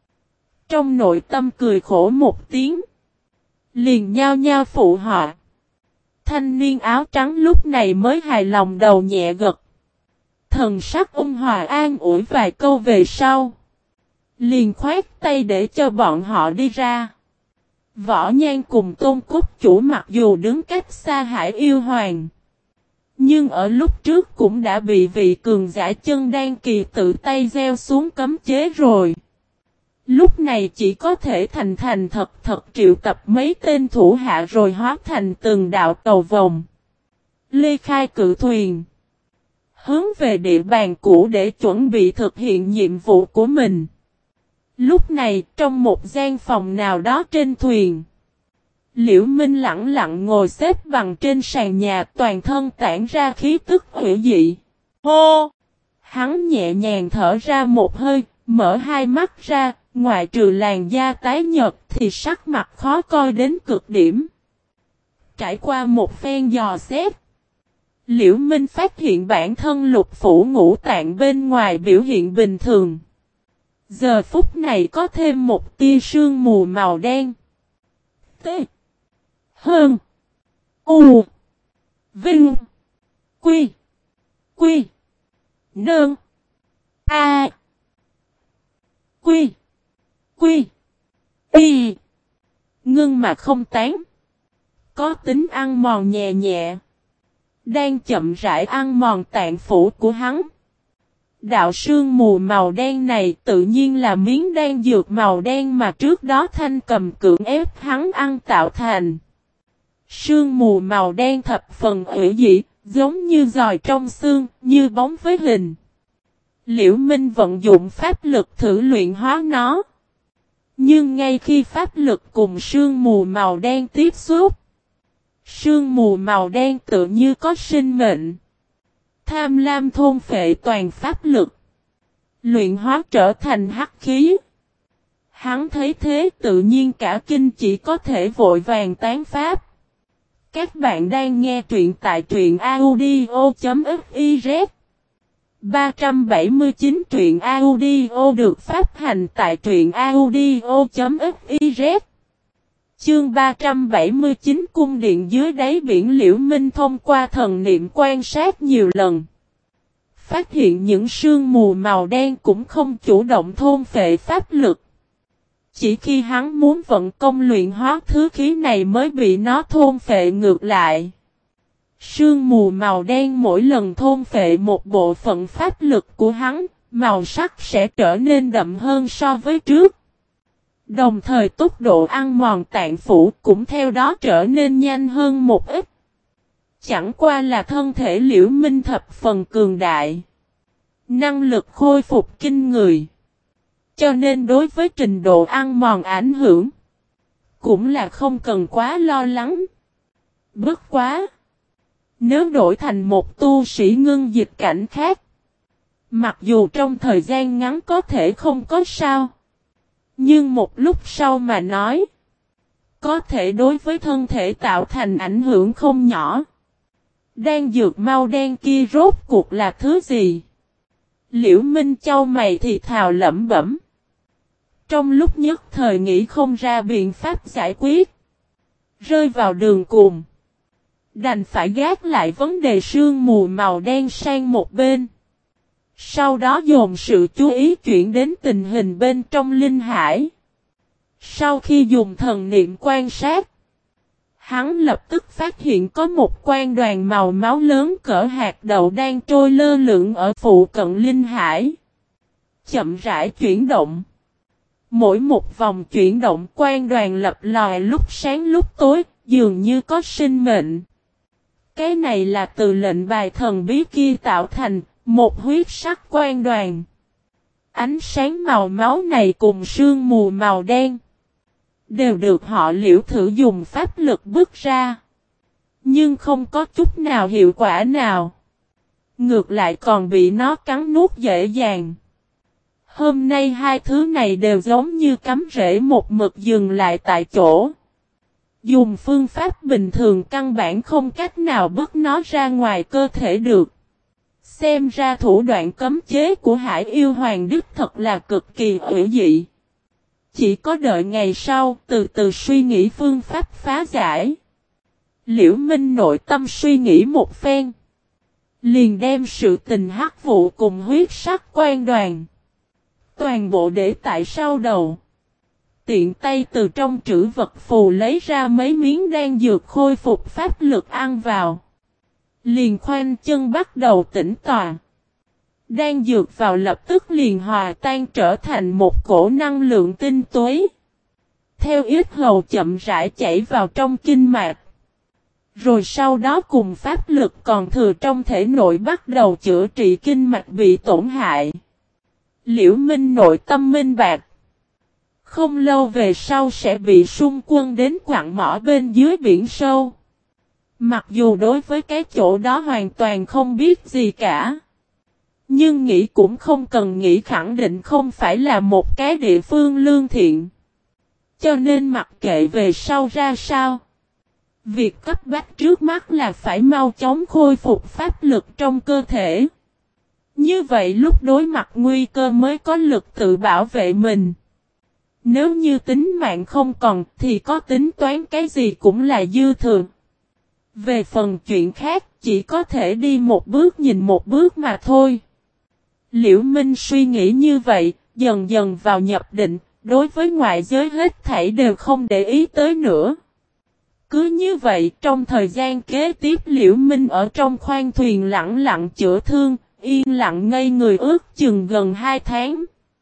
Trong nội tâm cười khổ một tiếng. Liền nhao nhao phụ họ. Thanh niên áo trắng lúc này mới hài lòng đầu nhẹ gật. Thần sắc ôn hòa an ủi vài câu về sau. Liền khoát tay để cho bọn họ đi ra. Võ Nhan cùng Tôn Cốt chủ mặc dù đứng cách xa Hải Yêu Hoàng. Nhưng ở lúc trước cũng đã bị vị cường giả chân đan kỳ tự tay gieo xuống cấm chế rồi. Lúc này chỉ có thể thành thật triệu tập mấy tên thủ hạ rồi hóa thành từng đạo cầu vồng. Ly khai cự thuyền. Hướng về địa bàn cũ để chuẩn bị thực hiện nhiệm vụ của mình. Lúc này trong một gian phòng nào đó trên thuyền. Liễu Minh lặng lặng ngồi xếp bằng trên sàn nhà, toàn thân tản ra khí tức hủy dị. Hô! Hắn nhẹ nhàng thở ra một hơi, mở hai mắt ra, ngoại trừ làn da tái nhợt thì sắc mặt khó coi đến cực điểm. Trải qua một phen dò xét, Liễu Minh phát hiện bản thân lục phủ ngũ tạng bên ngoài biểu hiện bình thường. Giờ phút này có thêm một tia sương mù màu đen. T. Hơn. U. Vinh. Quy. Quy. Nương. A. Quy. Quy. Y. Ngưng mà không tán. Có tính ăn mòn nhẹ nhẹ. Đang chậm rãi ăn mòn tạng phủ của hắn. Đạo sương mù màu đen này tự nhiên là miếng đan dược màu đen mà trước đó Thanh Cầm cưỡng ép hắn ăn tạo thành. Sương mù màu đen thập phần hủy dị, giống như giòi trong xương, như bóng với hình. Liễu Minh vận dụng pháp lực thử luyện hóa nó. Nhưng ngay khi pháp lực cùng sương mù màu đen tiếp xúc, sương mù màu đen tự như có sinh mệnh. Tham lam thôn phệ toàn pháp lực. Luyện hóa trở thành hắc khí. Hắn thấy thế tự nhiên cả kinh, chỉ có thể vội vàng tán pháp. Các bạn đang nghe truyện tại truyện audio.fiz 379 truyện audio được phát hành tại truyện audio.fiz. Chương 379 cung điện dưới đáy biển. Liễu Minh thông qua thần niệm quan sát nhiều lần, phát hiện những sương mù màu đen cũng không chủ động thôn phệ pháp lực. Chỉ khi hắn muốn vận công luyện hóa thứ khí này mới bị nó thôn phệ ngược lại. Sương mù màu đen mỗi lần thôn phệ một bộ phận pháp lực của hắn, màu sắc sẽ trở nên đậm hơn so với trước. Đồng thời tốc độ ăn mòn tạng phủ cũng theo đó trở nên nhanh hơn một ít. Chẳng qua là thân thể Liễu Minh thập phần cường đại, năng lực khôi phục kinh người, cho nên đối với trình độ ăn mòn ảnh hưởng cũng là không cần quá lo lắng. Bất quá, nếu đổi thành một tu sĩ ngưng dịch cảnh khác, mặc dù trong thời gian ngắn có thể không có sao, nhưng một lúc sau mà nói, có thể đối với thân thể tạo thành ảnh hưởng không nhỏ. Đan dược mau đen kia rốt cuộc là thứ gì? Liễu Minh chau mày thì thào lẩm bẩm. Trong lúc nhất thời nghĩ không ra biện pháp giải quyết, rơi vào đường cùng, đành phải gác lại vấn đề sương mù màu đen sang một bên. Sau đó dồn sự chú ý chuyển đến tình hình bên trong linh hải. Sau khi dùng thần niệm quan sát, hắn lập tức phát hiện có một quan đoàn màu máu lớn cỡ hạt đậu đang trôi lơ lửng ở phụ cận linh hải, chậm rãi chuyển động. Mỗi một vòng chuyển động quan đoàn lập lòe lúc sáng lúc tối, dường như có sinh mệnh. Cái này là từ lệnh bài thần bí kia tạo thành, một huyết sắc quan đoàn. Ánh sáng màu máu này cùng sương mù màu đen đều được họ Liễu thử dùng pháp lực bức ra, nhưng không có chút nào hiệu quả nào. Ngược lại còn bị nó cắn nuốt dễ dàng. Hôm nay hai thứ này đều giống như cắm rễ một mực dừng lại tại chỗ. Dùng phương pháp bình thường căn bản không cách nào bức nó ra ngoài cơ thể được. Xem ra thủ đoạn cấm chế của Hải Yêu Hoàng đích thật là cực kỳ hữu dị. Chỉ có đợi ngày sau, từ từ suy nghĩ phương pháp phá giải. Liễu Minh nội tâm suy nghĩ một phen, liền đem sự tình hắc vụ cùng huyết sắc quan đoàn toàn bộ để tại sau đầu. Tiện tay từ trong trữ vật phù lấy ra mấy miếng đan dược khôi phục pháp lực ăn vào. Liền khoanh chân bắt đầu tĩnh tọa. Đan dược vào lập tức liền hòa tan trở thành một cổ năng lượng tinh túy. Theo yết hầu chậm rãi chảy vào trong kinh mạch. Rồi sau đó cùng pháp lực còn thừa trong thể nội bắt đầu chữa trị kinh mạch bị tổn hại. Liễu Minh nội tâm minh bạch. Không lâu về sau sẽ bị xung quân đến quặng mỏ bên dưới biển sâu. Mặc dù đối với cái chỗ đó hoàn toàn không biết gì cả, nhưng nghĩ cũng không cần nghĩ, khẳng định không phải là một cái địa phương lương thiện. Cho nên mặc kệ về sau ra sao, việc cấp bách trước mắt là phải mau chóng khôi phục pháp lực trong cơ thể. Như vậy lúc đối mặt nguy cơ mới có lực tự bảo vệ mình. Nếu như tính mạng không còn thì có tính toán cái gì cũng là dư thừa. Về phần chuyện khác chỉ có thể đi một bước nhìn một bước mà thôi. Liễu Minh suy nghĩ như vậy, dần dần vào nhập định, đối với ngoại giới hết thảy đều không để ý tới nữa. Cứ như vậy trong thời gian kế tiếp Liễu Minh ở trong khoang thuyền lặng lặng chữa thương, yên lặng ngây người ước chừng gần 2 tháng.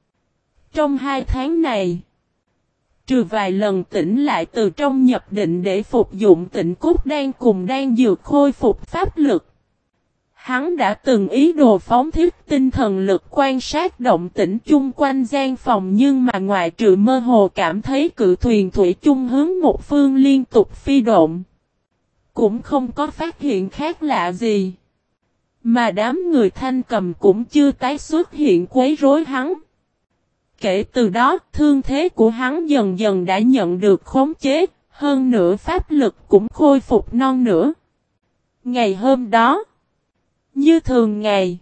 Trong 2 tháng này, trừ vài lần tỉnh lại từ trong nhập định để phục dụng tịnh cốt đan cùng đan dược khôi phục pháp lực, hắn đã từng ý đồ phóng thiết tinh thần lực quan sát động tĩnh chung quanh gian phòng, nhưng mà ngoại trừ mơ hồ cảm thấy cự thuyền thủy chung hướng một phương liên tục phi độn, cũng không có phát hiện khác lạ gì. Mà đám người Thanh Cầm cũng chưa tái xuất hiện quấy rối hắn. Kể từ đó, thương thế của hắn dần dần đã nhận được khống chế, hơn nữa pháp lực cũng khôi phục non nữa. Ngày hôm đó, như thường ngày,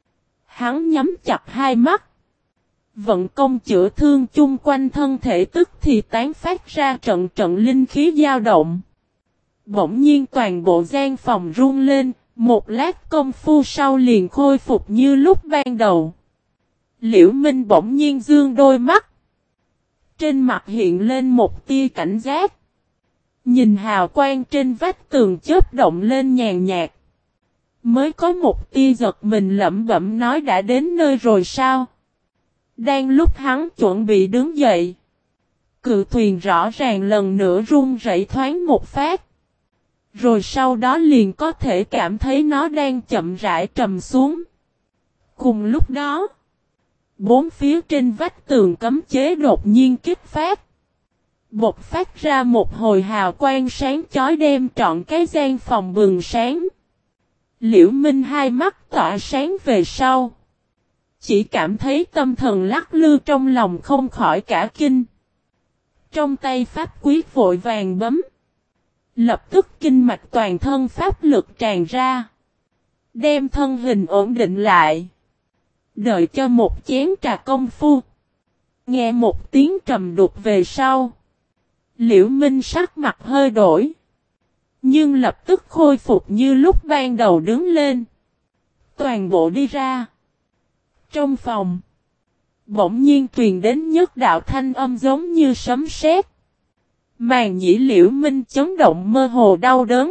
hắn nhắm chặt hai mắt, vận công chữa thương chung quanh thân thể tức thì tán phát ra trận trận linh khí dao động. Bỗng nhiên toàn bộ gian phòng rung lên, một lát công phu sau liền khôi phục như lúc ban đầu. Liễu Minh bỗng nhiên dương đôi mắt. Trên mặt hiện lên một tia cảnh giác. Nhìn hào quang trên vách tường chớp động lên nhàn nhạt. Mới có một tia giật mình lẩm bẩm nói đã đến nơi rồi sao? Đang lúc hắn chuẩn bị đứng dậy. Cự thuyền rõ ràng lần nữa rung rẩy thoáng một phát. Rồi sau đó liền có thể cảm thấy nó đang chậm rãi trầm xuống. Cùng lúc đó, bốn phía trên vách tường cấm chế đột nhiên kích phát. Bột phát ra một hồi hào quang sáng chói đem trọn cái gian phòng bừng sáng. Liễu Minh hai mắt tỏa sáng về sau. Chỉ cảm thấy tâm thần lắc lư trong lòng không khỏi cả kinh. Trong tay pháp quyết vội vàng bấm. Lập tức kinh mạch toàn thân pháp lực tràn ra. Đem thân hình ổn định lại. Đợi cho một chén trà công phu. Nghe một tiếng trầm đục về sau. Liễu Minh sắc mặt hơi đổi. Nhưng lập tức khôi phục như lúc ban đầu đứng lên. Toàn bộ đi ra. Trong phòng. Bỗng nhiên truyền đến nhất đạo thanh âm giống như sấm sét. Màn nhĩ Liễu Minh chấn động mơ hồ đau đớn.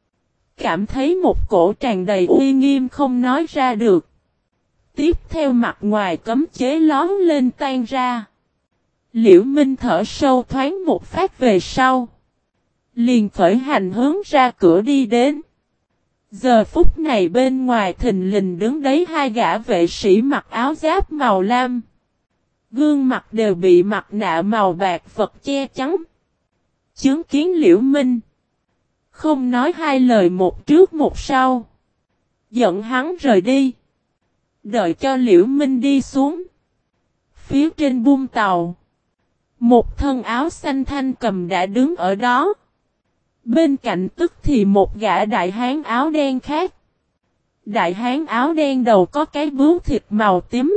Cảm thấy một cổ tràn đầy uy nghiêm không nói ra được. Tiếp theo mặt ngoài cấm chế lón lên tan ra. Liễu Minh thở sâu thoáng một phát về sau. Liền khởi hành hướng ra cửa đi đến. Giờ phút này bên ngoài thình lình đứng đấy hai gã vệ sĩ mặc áo giáp màu lam. Gương mặt đều bị mặt nạ màu bạc vật che chắn. Chứng kiến Liễu Minh. Không nói hai lời một trước một sau. Dẫn hắn rời đi. Đợi cho Liễu Minh đi xuống. Phía trên bung tàu. Một thân áo xanh Thanh Cầm đã đứng ở đó. Bên cạnh tức thì một gã đại hán áo đen khác. Đại hán áo đen đầu có cái bướu thịt màu tím.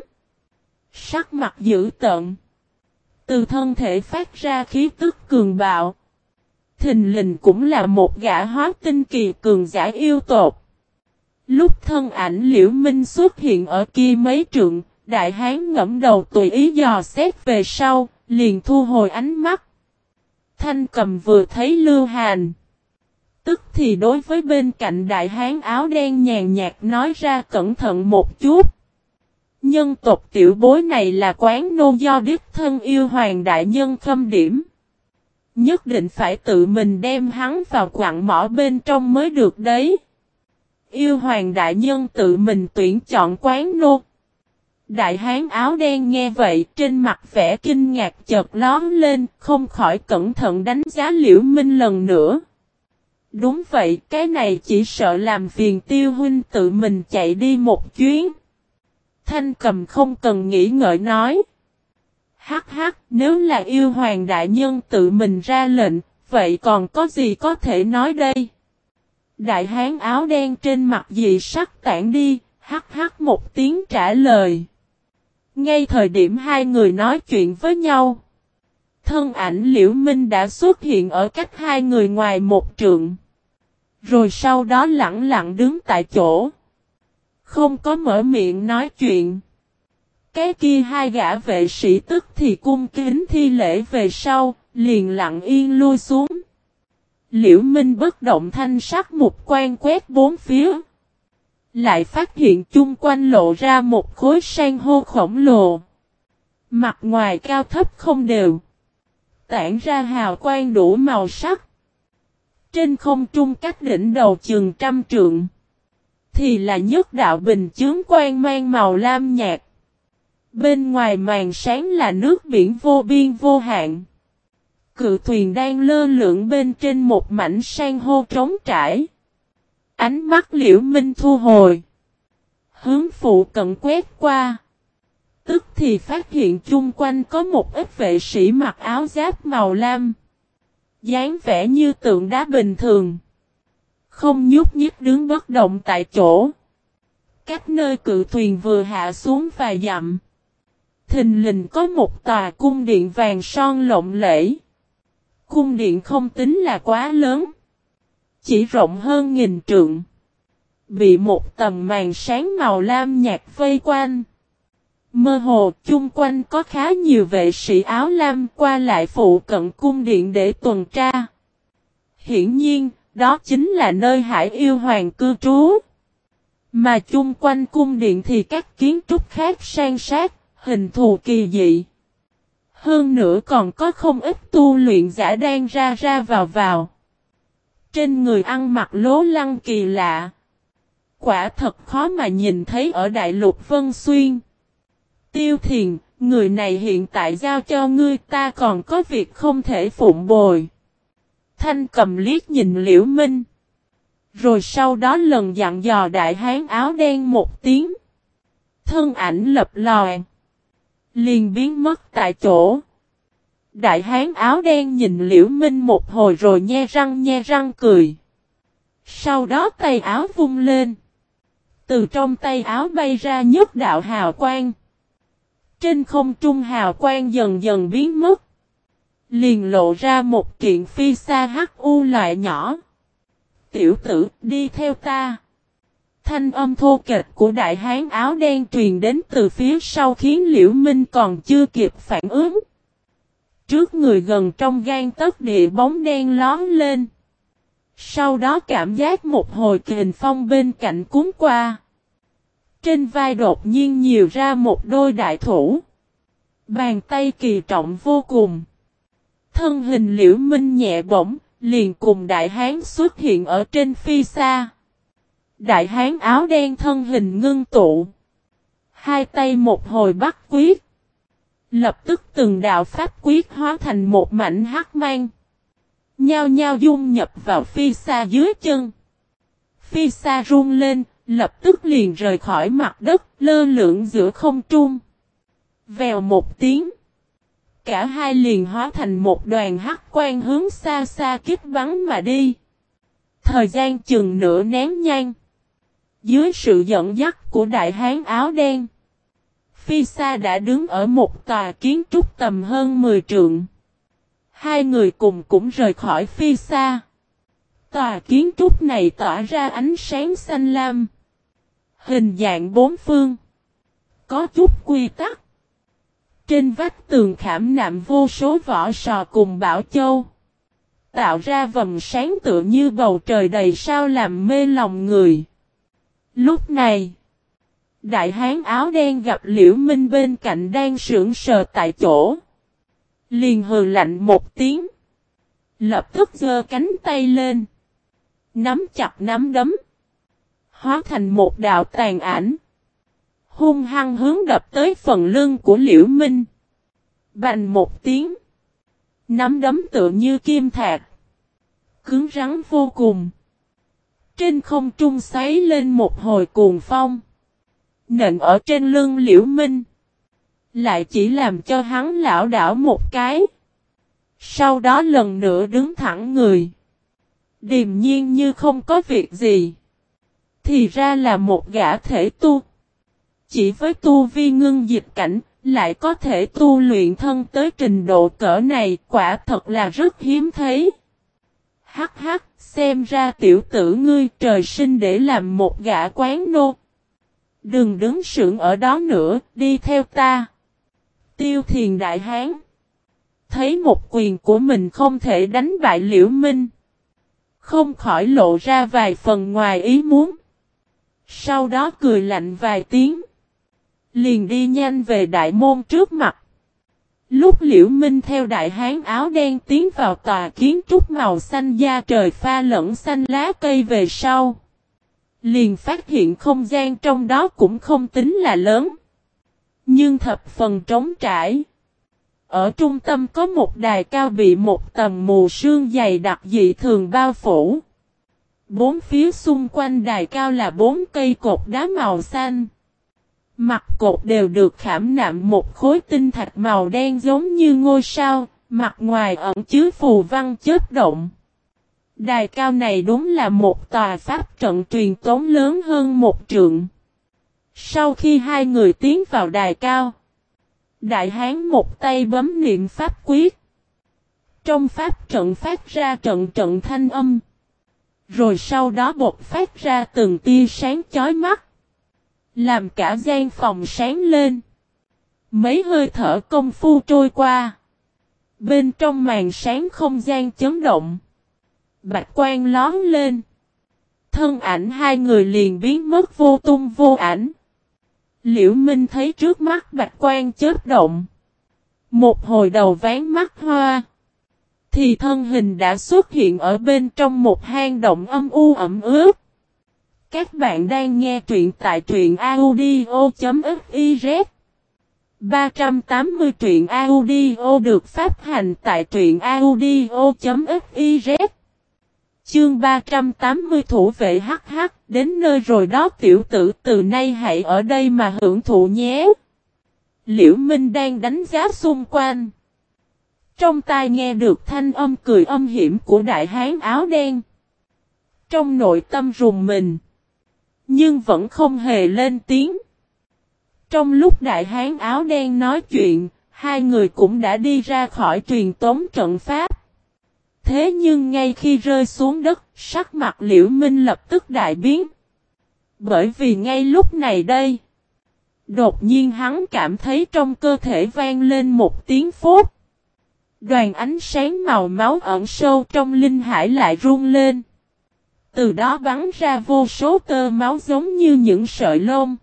Sắc mặt dữ tợn. Từ thân thể phát ra khí tức cường bạo. Thình lình cũng là một gã hóa tinh kỳ cường giả yêu tột. Lúc thân ảnh Liễu Minh xuất hiện ở kia mấy trượng, đại hán ngẫm đầu tùy ý dò xét về sau, liền thu hồi ánh mắt. Thanh Cầm vừa thấy Lưu Hàn. Tức thì đối với bên cạnh đại hán áo đen nhàn nhạt nói ra cẩn thận một chút. Nhân tộc tiểu bối này là quán nô do đích thân yêu hoàng đại nhân khâm điểm. Nhất định phải tự mình đem hắn vào quặng mỏ bên trong mới được đấy. Yêu hoàng đại nhân tự mình tuyển chọn quán nô. Đại hán áo đen nghe vậy trên mặt vẻ kinh ngạc chợt lóm lên, không khỏi cẩn thận đánh giá Liễu Minh lần nữa. Đúng vậy, cái này chỉ sợ làm phiền Tiêu huynh tự mình chạy đi một chuyến. Thanh Cầm không cần nghĩ ngợi nói. Hắc hắc, nếu là yêu hoàng đại nhân tự mình ra lệnh, vậy còn có gì có thể nói đây? Đại hán áo đen trên mặt dị sắc tản đi, hắc hắc một tiếng trả lời. Ngay thời điểm hai người nói chuyện với nhau, thân ảnh Liễu Minh đã xuất hiện ở cách hai người ngoài một trượng. Rồi sau đó lặng lặng đứng tại chỗ. Không có mở miệng nói chuyện. Cái kia hai gã vệ sĩ tức thì cung kính thi lễ về sau, liền lặng yên lui xuống. Liễu Minh bất động thanh sắc một quan quét bốn phía. Lại phát hiện chung quanh lộ ra một khối san hô khổng lồ. Mặt ngoài cao thấp không đều. Tản ra hào quang đủ màu sắc. Trên không trung cách đỉnh đầu chừng trăm trượng. Thì là nhất đạo bình chướng quang mang màu lam nhạt. Bên ngoài màn sáng là nước biển vô biên vô hạn. Cự thuyền đang lơ lửng bên trên một mảnh san hô trống trải. Ánh mắt Liễu Minh thu hồi. Hướng phụ cận quét qua. Tức thì phát hiện chung quanh có một ít vệ sĩ mặc áo giáp màu lam. Dáng vẻ như tượng đá bình thường. Không nhúc nhích đứng bất động tại chỗ. Cách nơi cự thuyền vừa hạ xuống vài dặm. Thình lình có một tòa cung điện vàng son lộng lẫy. Cung điện không tính là quá lớn. Chỉ rộng hơn 1000 trượng. Bị một tầng màn sáng màu lam nhạt vây quanh. Mơ hồ chung quanh có khá nhiều vệ sĩ áo lam qua lại phụ cận cung điện để tuần tra. Hiển nhiên, đó chính là nơi Hải Yêu Hoàng cư trú. Mà chung quanh cung điện thì các kiến trúc khác san sát, hình thù kỳ dị. Hơn nữa còn có không ít tu luyện giả đang ra ra vào. Trên người ăn mặc lố lăng kỳ lạ. Quả thật khó mà nhìn thấy ở Đại Lục Vân Xuyên. Tiêu Thiền, người này hiện tại giao cho ngươi, ta còn có việc không thể phụng bồi. Thanh Cầm liếc nhìn Liễu Minh. Rồi sau đó lần dặn dò đại hán áo đen một tiếng. Thân ảnh lập lòe. Liền biến mất tại chỗ. Đại hán áo đen nhìn Liễu Minh một hồi rồi nhe răng cười. Sau đó tay áo vung lên. Từ trong tay áo bay ra nhất đạo hào quang. Trên không trung hào quang dần dần biến mất. Liền lộ ra một kiện phi sa hắc u loại nhỏ. Tiểu tử, đi theo ta. Thanh âm thô kệch của đại hán áo đen truyền đến từ phía sau khiến Liễu Minh còn chưa kịp phản ứng. Trước người gần trong gan tấc địa bóng đen lóm lên. Sau đó cảm giác một hồi kình phong bên cạnh cuốn qua. Trên vai đột nhiên nhiều ra một đôi đại thủ. Bàn tay kỳ trọng vô cùng. Thân hình Liễu Minh nhẹ bổng, liền cùng đại hán xuất hiện ở trên phi xa. Đại hán áo đen thân hình ngưng tụ. Hai tay một hồi bắt quyết. Lập tức từng đạo pháp quyết hóa thành một mảnh hắc mang. Nhao nhao dung nhập vào phi xa dưới chân. Phi xa rung lên, lập tức liền rời khỏi mặt đất, lơ lửng giữa không trung. Vèo một tiếng. Cả hai liền hóa thành một đoàn hắc quang hướng xa xa kích bắn mà đi. Thời gian chừng nửa nén nhang. Dưới sự dẫn dắt của đại hán áo đen. Phi xa đã đứng ở một tòa kiến trúc tầm hơn 10 trượng. Hai người cùng cũng rời khỏi phi xa. Tòa kiến trúc này tỏa ra ánh sáng xanh lam. Hình dạng bốn phương. Có chút quy tắc. Trên vách tường khảm nạm vô số vỏ sò cùng bảo châu. Tạo ra vầng sáng tựa như bầu trời đầy sao làm mê lòng người. Lúc này, đại hán áo đen gặp Liễu Minh bên cạnh đang sững sờ tại chỗ. Liền hừ lạnh một tiếng. Lập tức giơ cánh tay lên. Nắm chặt nắm đấm. Hóa thành một đạo tàn ảnh. Hung hăng hướng đập tới phần lưng của Liễu Minh. Bành một tiếng. Nắm đấm tựa như kim thạch. Cứng rắn vô cùng. Trên không trung xoáy lên một hồi cuồng phong. Nện ở trên lưng Liễu Minh. Lại chỉ làm cho hắn lảo đảo một cái. Sau đó lần nữa đứng thẳng người. Điềm nhiên như không có việc gì. Thì ra là một gã thể tu. Chỉ với tu vi ngưng dịch cảnh, lại có thể tu luyện thân tới trình độ cỡ này, quả thật là rất hiếm thấy. Hắc hắc, xem ra tiểu tử ngươi trời sinh để làm một gã quán nô. Đừng đứng sững ở đó nữa, đi theo ta. Tiêu Thiền đại hán. Thấy một quyền của mình không thể đánh bại Liễu Minh. Không khỏi lộ ra vài phần ngoài ý muốn. Sau đó cười lạnh vài tiếng. Liền đi nhanh về đại môn trước mặt. Lúc Liễu Minh theo đại hán áo đen tiến vào tòa kiến trúc màu xanh da trời pha lẫn xanh lá cây về sau. Liền phát hiện không gian trong đó cũng không tính là lớn. Nhưng thập phần trống trải. Ở trung tâm có một đài cao bị một tầng mù sương dày đặc dị thường bao phủ. Bốn phía xung quanh đài cao là bốn cây cột đá màu xanh. Mặt cột đều được khảm nạm một khối tinh thạch màu đen giống như ngôi sao, mặt ngoài ẩn chứa phù văn chớp động. Đài cao này đúng là một tòa pháp trận truyền tống lớn hơn một trượng. Sau khi hai người tiến vào đài cao, Đại Hán một tay bấm niệm pháp quyết. Trong pháp trận phát ra trận trận thanh âm. Rồi sau đó bộc phát ra từng tia sáng chói mắt. Làm cả gian phòng sáng lên. Mấy hơi thở công phu trôi qua. Bên trong màn sáng không gian chấn động. Bạch quang lóm lên. Thân ảnh hai người liền biến mất vô tung vô ảnh. Liễu Minh thấy trước mắt bạch quang chớp động. Một hồi đầu ván mắt hoa. Thì thân hình đã xuất hiện ở bên trong một hang động âm u ẩm ướt. Các bạn đang nghe truyện tại truyện audio.fiz 380 truyện audio được phát hành tại truyện audio.fiz. Chương 380 thủ vệ hắc đến nơi rồi đó tiểu tử, từ nay hãy ở đây mà hưởng thụ nhé. Liễu Minh đang đánh giá xung quanh. Trong tai nghe được thanh âm cười âm hiểm của đại hán áo đen. Trong nội tâm rùng mình. Nhưng vẫn không hề lên tiếng. Trong lúc đại hán áo đen nói chuyện, hai người cũng đã đi ra khỏi truyền tống trận pháp. Thế nhưng ngay khi rơi xuống đất, sắc mặt Liễu Minh lập tức đại biến. Bởi vì ngay lúc này đây, đột nhiên hắn cảm thấy trong cơ thể vang lên một tiếng phốt. Đoàn ánh sáng màu máu ẩn sâu trong linh hải lại rung lên. Từ đó bắn ra vô số tơ máu giống như những sợi lông.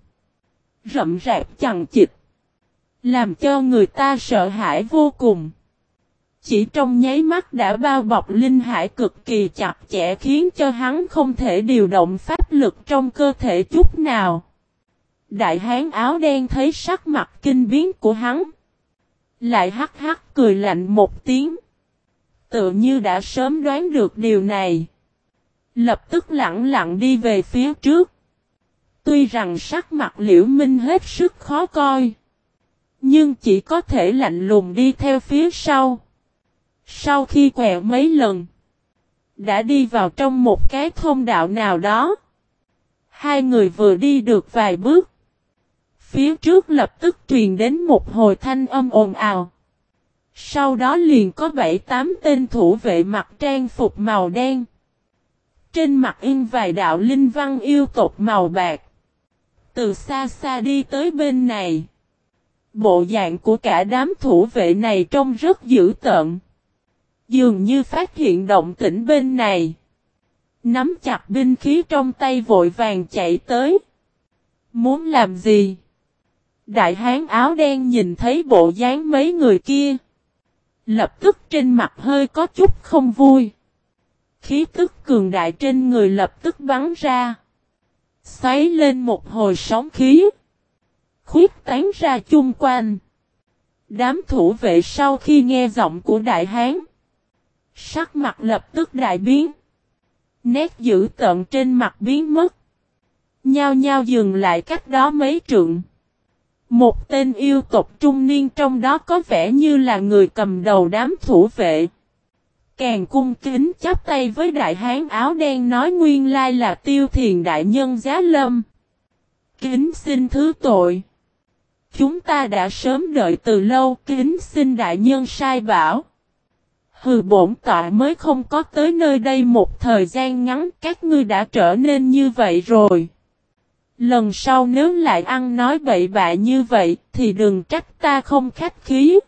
Rậm rạp chằng chịt. Làm cho người ta sợ hãi vô cùng. Chỉ trong nháy mắt đã bao bọc linh hải cực kỳ chặt chẽ khiến cho hắn không thể điều động pháp lực trong cơ thể chút nào. Đại hán áo đen thấy sắc mặt kinh biến của hắn. Lại hắc hắc cười lạnh một tiếng. Tựa như đã sớm đoán được điều này. Lập tức lặng lặng đi về phía trước. Tuy rằng sắc mặt Liễu Minh hết sức khó coi. Nhưng chỉ có thể lạnh lùng đi theo phía sau. Sau khi quẹo mấy lần. Đã đi vào trong một cái thông đạo nào đó. Hai người vừa đi được vài bước. Phía trước lập tức truyền đến một hồi thanh âm ồn ào. Sau đó liền có 7-8 tên thủ vệ mặc trang phục màu đen. Trên mặt in vài đạo linh văn yêu tộc màu bạc. Từ xa xa đi tới bên này. Bộ dạng của cả đám thủ vệ này trông rất dữ tợn. Dường như phát hiện động tĩnh bên này. Nắm chặt binh khí trong tay vội vàng chạy tới. Muốn làm gì? Đại hán áo đen nhìn thấy bộ dáng mấy người kia. Lập tức trên mặt hơi có chút không vui. Khí tức cường đại trên người lập tức bắn ra. Xoáy lên một hồi sóng khí. Khuyết tán ra chung quanh. Đám thủ vệ sau khi nghe giọng của đại hán. Sắc mặt lập tức đại biến. Nét dữ tợn trên mặt biến mất. Nhao nhao dừng lại cách đó mấy trượng. Một tên yêu tộc trung niên trong đó có vẻ như là người cầm đầu đám thủ vệ. Càng cung kính chắp tay với đại hán áo đen nói nguyên lai là Tiêu Thiền đại nhân giá lâm. Kính xin thứ tội. Chúng ta đã sớm đợi từ lâu, kính xin đại nhân sai bảo. Hừ, bổn tọa mới không có tới nơi đây một thời gian ngắn, các ngươi đã trở nên như vậy rồi. Lần sau nếu lại ăn nói bậy bạ như vậy thì đừng trách ta không khách khí.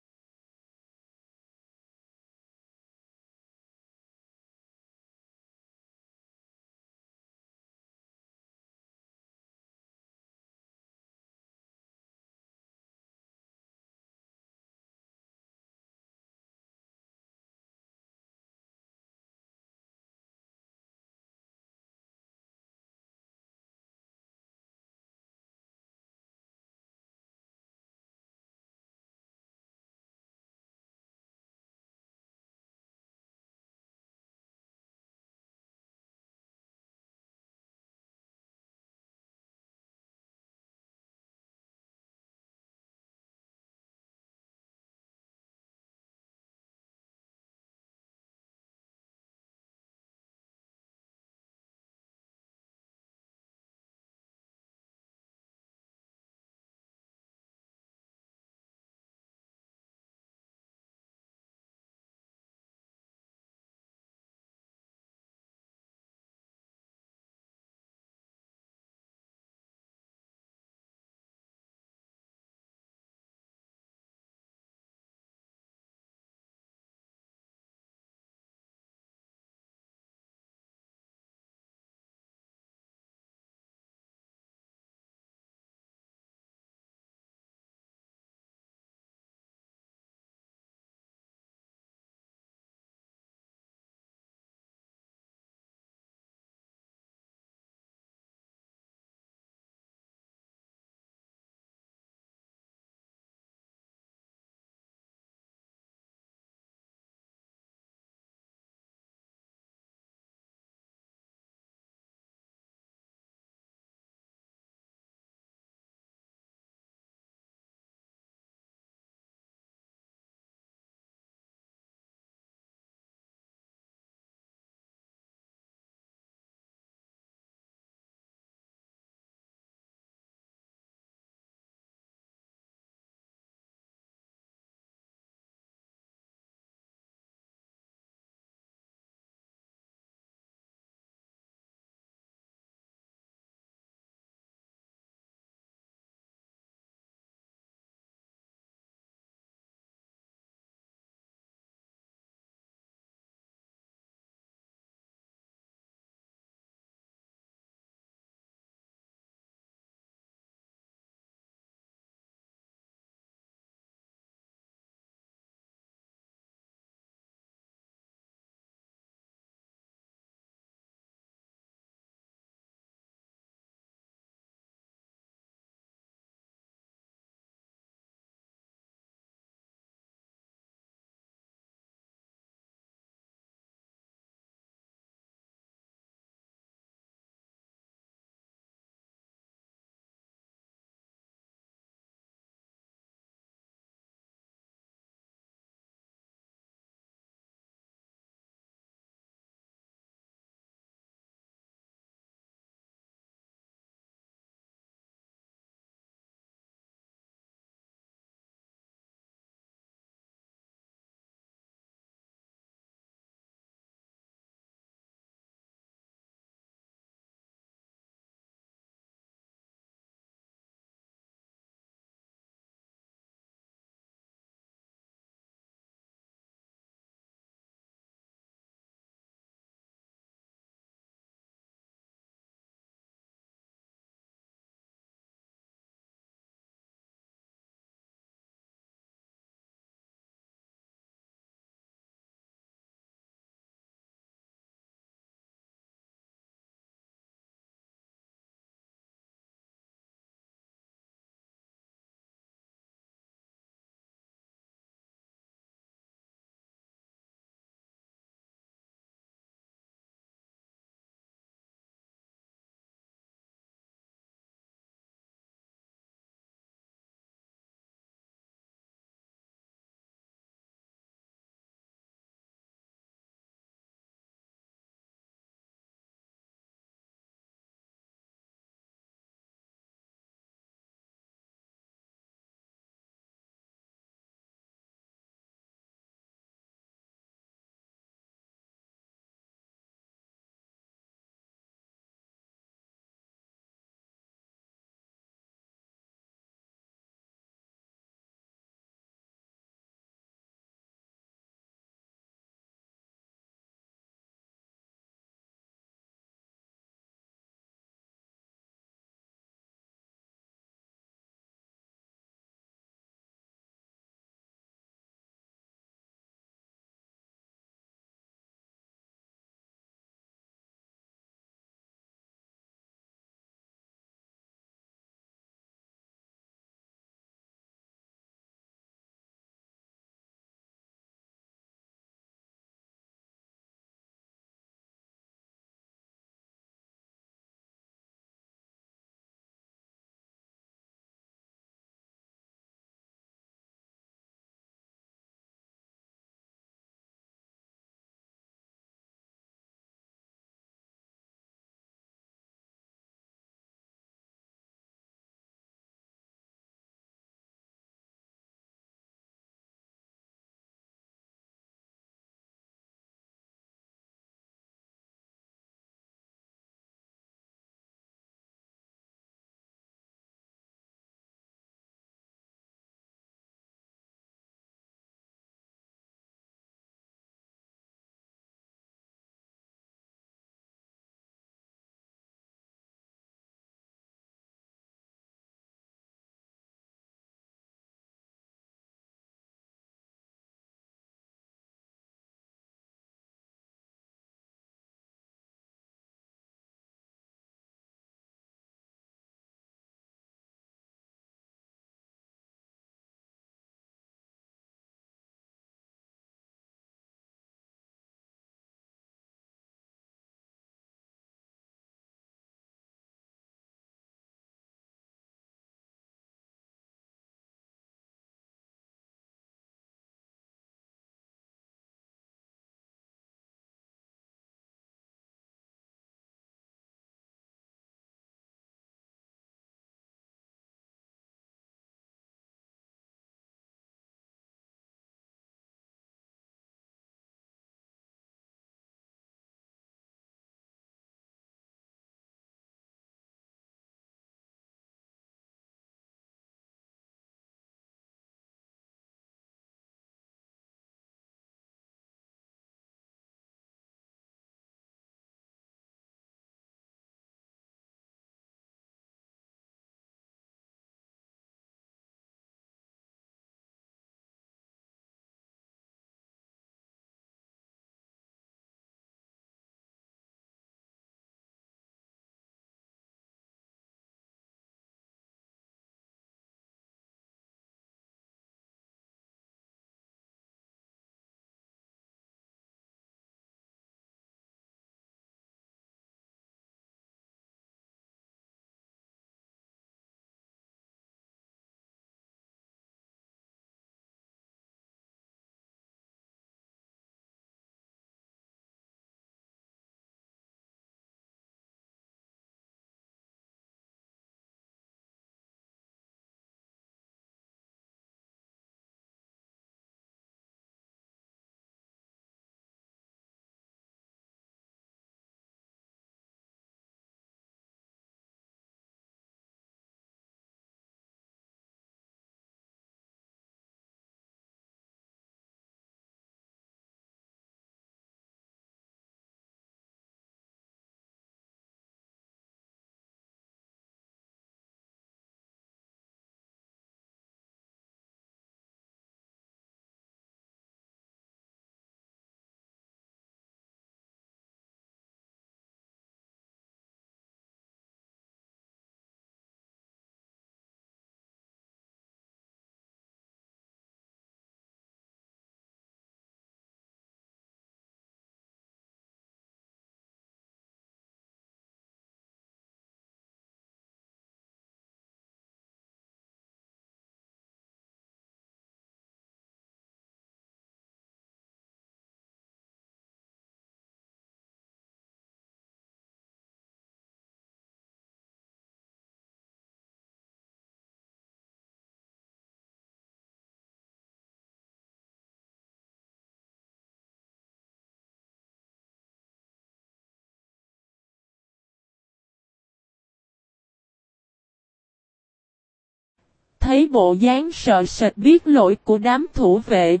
thấy bộ dáng sợ sệt biết lỗi của đám thủ vệ,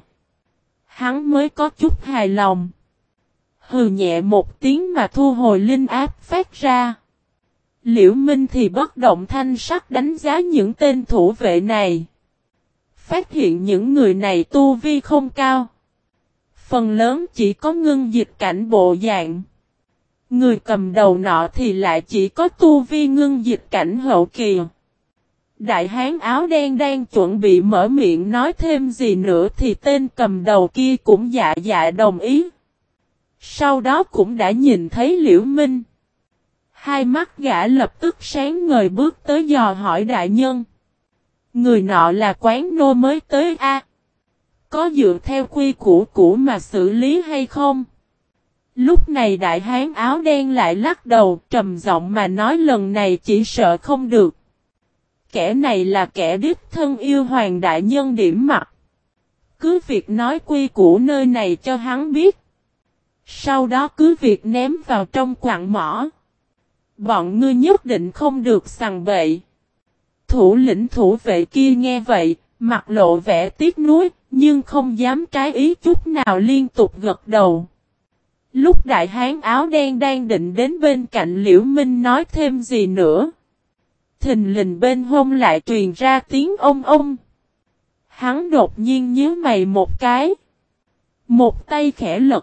hắn mới có chút hài lòng. Hừ nhẹ một tiếng mà thu hồi linh áp phát ra. Liễu Minh thì bất động thanh sắc đánh giá những tên thủ vệ này. Phát hiện những người này tu vi không cao. Phần lớn chỉ có ngưng dịch cảnh bộ dạng. Người cầm đầu nọ thì lại chỉ có tu vi ngưng dịch cảnh hậu kỳ. Đại hán áo đen đang chuẩn bị mở miệng nói thêm gì nữa thì tên cầm đầu kia cũng dạ dạ đồng ý. Sau đó cũng đã nhìn thấy Liễu Minh. Hai mắt gã lập tức sáng ngời bước tới dò hỏi đại nhân. Người nọ là quán nô mới tới a, có dựa theo quy củ mà xử lý hay không? Lúc này đại hán áo đen lại lắc đầu trầm giọng mà nói lần này chỉ sợ không được. Kẻ này là kẻ đích thân yêu hoàng đại nhân điểm mặt. Cứ việc nói quy củ nơi này cho hắn biết. Sau đó cứ việc ném vào trong quặng mỏ. Bọn ngươi nhất định không được sằng bậy. Thủ lĩnh thủ vệ kia nghe vậy, mặt lộ vẻ tiếc nuối, nhưng không dám trái ý chút nào liên tục gật đầu. Lúc đại hán áo đen đang định đến bên cạnh Liễu Minh nói thêm gì nữa. Thình lình bên hông lại truyền ra tiếng ông ông. Hắn đột nhiên nhíu mày một cái. Một tay khẽ lật.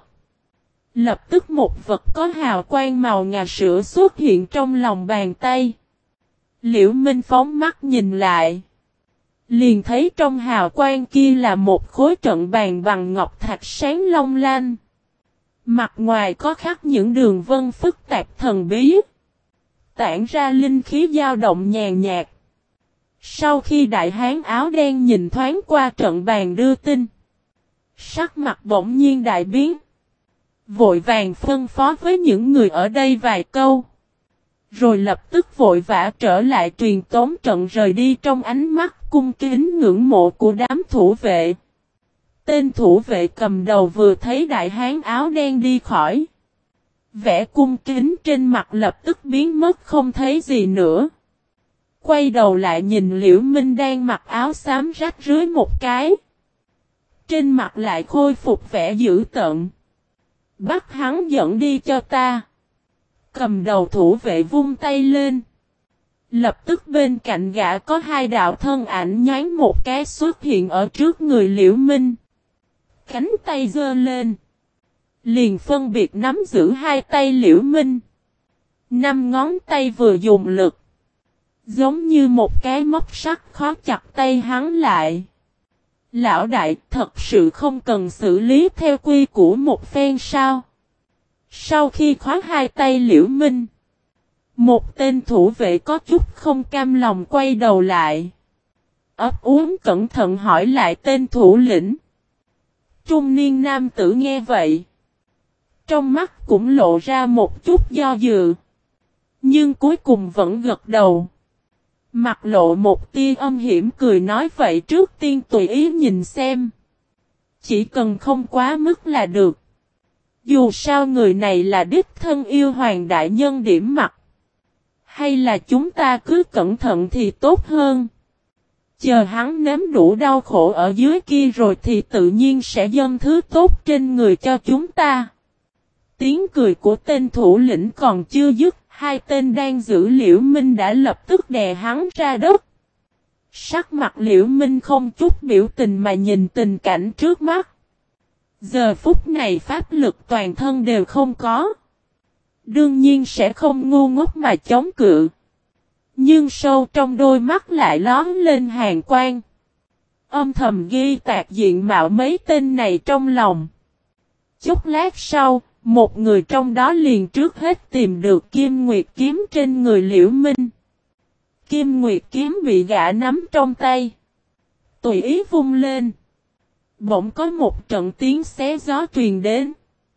Lập tức một vật có hào quang màu ngà sữa xuất hiện trong lòng bàn tay. Liễu Minh phóng mắt nhìn lại. Liền thấy trong hào quang kia là một khối trận bàn bằng ngọc thạch sáng long lanh. Mặt ngoài có khắc những đường vân phức tạp thần bí. Tản ra linh khí dao động nhàn nhạt. Sau khi đại hán áo đen nhìn thoáng qua trận bàn đưa tin. Sắc mặt bỗng nhiên đại biến. Vội vàng phân phó với những người ở đây vài câu. Rồi lập tức vội vã trở lại truyền tống trận rời đi trong ánh mắt cung kính ngưỡng mộ của đám thủ vệ. Tên thủ vệ cầm đầu vừa thấy đại hán áo đen đi khỏi. Vẻ cung kính trên mặt lập tức biến mất không thấy gì nữa. Quay đầu lại nhìn Liễu Minh đang mặc áo xám rách rưới một cái. Trên mặt lại khôi phục vẻ dữ tợn. Bắt hắn dẫn đi cho ta. Cầm đầu thủ vệ vung tay lên. Lập tức bên cạnh gã có hai đạo thân ảnh nhoáng một cái xuất hiện ở trước người Liễu Minh. Cánh tay giơ lên. Liền phân biệt nắm giữ hai tay Liễu Minh. 5 ngón tay vừa dùng lực. Giống như một cái móc sắt khó chặt tay hắn lại. Lão đại thật sự không cần xử lý theo quy củ một phen sao? Sau khi khóa hai tay Liễu Minh. Một tên thủ vệ có chút không cam lòng quay đầu lại. Ấp úng cẩn thận hỏi lại tên thủ lĩnh. Trung niên nam tử nghe vậy. Trong mắt cũng lộ ra một chút do dự. Nhưng cuối cùng vẫn gật đầu. Mặt lộ một tia âm hiểm cười nói vậy trước tiên tùy ý nhìn xem. Chỉ cần không quá mức là được. Dù sao người này là đích thân yêu hoàng đại nhân điểm mặt. Hay là chúng ta cứ cẩn thận thì tốt hơn. Chờ hắn nếm đủ đau khổ ở dưới kia rồi thì tự nhiên sẽ dâng thứ tốt trên người cho chúng ta. Tiếng cười của tên thủ lĩnh còn chưa dứt. Hai tên đang giữ Liễu Minh đã lập tức đè hắn ra đất. Sắc mặt Liễu Minh không chút biểu tình mà nhìn tình cảnh trước mắt. Giờ phút này pháp lực toàn thân đều không có. Đương nhiên sẽ không ngu ngốc mà chống cự. Nhưng sâu trong đôi mắt lại lóm lên hàn quang. Âm thầm ghi tạc diện mạo mấy tên này trong lòng. Chút lát sau, một người trong đó liền trước hết tìm được Kim Nguyệt kiếm trên người Liễu Minh. Kim Nguyệt kiếm bị gã nắm trong tay. Tùy ý vung lên. Bỗng có một trận tiếng xé gió truyền đến.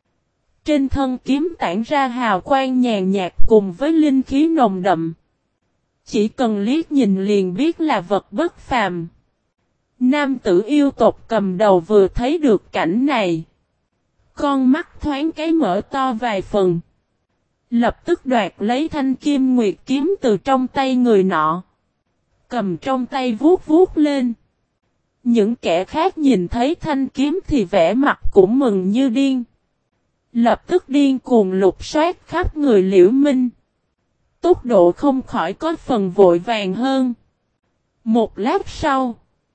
Trên thân kiếm tản ra hào quang nhàn nhạt cùng với linh khí nồng đậm. Chỉ cần liếc nhìn liền biết là vật bất phàm. Nam tử yêu tộc cầm đầu vừa thấy được cảnh này. Con mắt thoáng cái mở to vài phần. Lập tức đoạt lấy thanh Kim Nguyệt kiếm từ trong tay người nọ. cầm trong tay vuốt vuốt lên. Những kẻ khác nhìn thấy thanh kiếm thì vẻ mặt cũng mừng như điên. Lập tức điên cuồng lục soát khắp người Liễu Minh. Tốc độ không khỏi có phần vội vàng hơn. Một lát sau,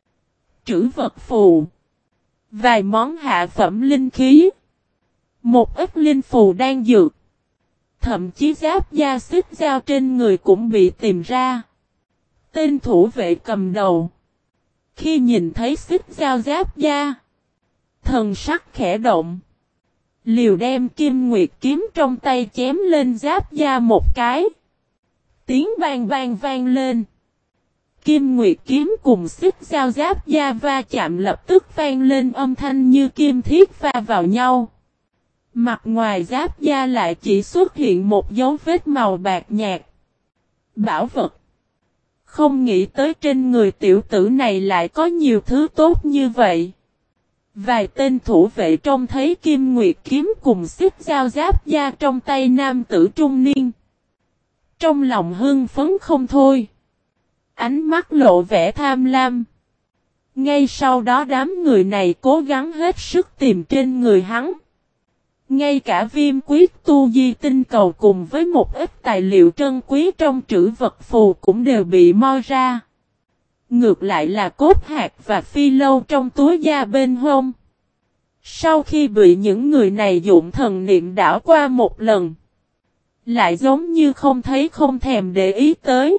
trữ vật phù, vài món hạ phẩm linh khí, một ít linh phù đang dược, thậm chí giáp da xích dao trên người cũng bị tìm ra. Tên thủ vệ cầm đầu, khi nhìn thấy xích dao giáp da, thần sắc khẽ động, liều đem Kim Nguyệt kiếm trong tay chém lên giáp da một cái. Tiếng bang bang vang lên. Kim Nguyệt kiếm cùng xích dao giáp da va chạm lập tức vang lên âm thanh như kim thiết va vào nhau. Mặt ngoài giáp da lại chỉ xuất hiện một dấu vết màu bạc nhạt. Bảo vật. Không nghĩ tới trên người tiểu tử này lại có nhiều thứ tốt như vậy. Vài tên thủ vệ trông thấy Kim Nguyệt kiếm cùng xích dao giáp da trong tay nam tử trung niên. Trong lòng hưng phấn không thôi. Ánh mắt lộ vẻ tham lam. Ngay sau đó đám người này cố gắng hết sức tìm trên người hắn. Ngay cả viêm quyết tu di tinh cầu cùng với một ít tài liệu trân quý trong trữ vật phù cũng đều bị moi ra. Ngược lại là cốt hạt và phi lâu trong túi da bên hông. Sau khi bị những người này dụng thần niệm đảo qua một lần, lại giống như không thấy không thèm để ý tới.